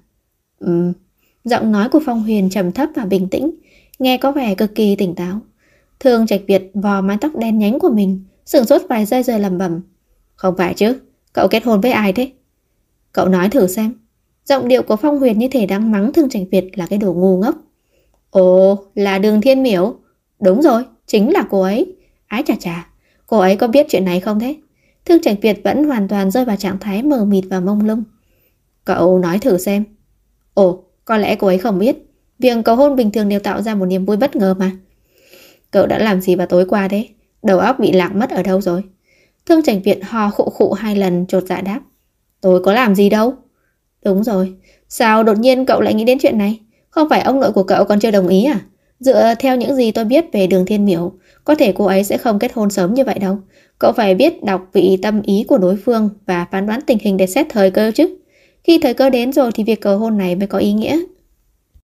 Giọng nói của Phong Huyền trầm thấp và bình tĩnh, nghe có vẻ cực kỳ tỉnh táo. Thương Trạch Việt vò mái tóc đen nhánh của mình, sửng sốt vài giây rồi lẩm bẩm: "Không phải chứ, cậu kết hôn với ai thế?" "Cậu nói thử xem." Giọng điệu của Phong Huyền như thể đang mắng Thương Trạch Việt là cái đồ ngu ngốc. "Ồ, là Đường Thiên Miểu." "Đúng rồi, chính là cô ấy." "Ái chà chà, cô ấy có biết chuyện này không thế?" Thương Trạch Việt vẫn hoàn toàn rơi vào trạng thái mờ mịt và mông lung. "Cậu nói thử xem." "Ồ, có lẽ cô ấy không biết. Việc cầu hôn bình thường đều tạo ra một niềm vui bất ngờ mà." "Cậu đã làm gì vào tối qua thế? Đầu óc bị lạc mất ở đâu rồi?" Thương Trạch Việt ho khụ khụ 2 lần chột dạ đáp: "Tôi có làm gì đâu." "Đúng rồi, sao đột nhiên cậu lại nghĩ đến chuyện này? Không phải ông nội của cậu còn chưa đồng ý à? Dựa theo những gì tôi biết về Đường Thiên Miểu, có thể cô ấy sẽ không kết hôn sớm như vậy đâu. Cậu phải biết đọc vị tâm ý của đối phương và phán đoán tình hình để xét thời cơ chứ. Khi thời cơ đến rồi thì việc cầu hôn này mới có ý nghĩa."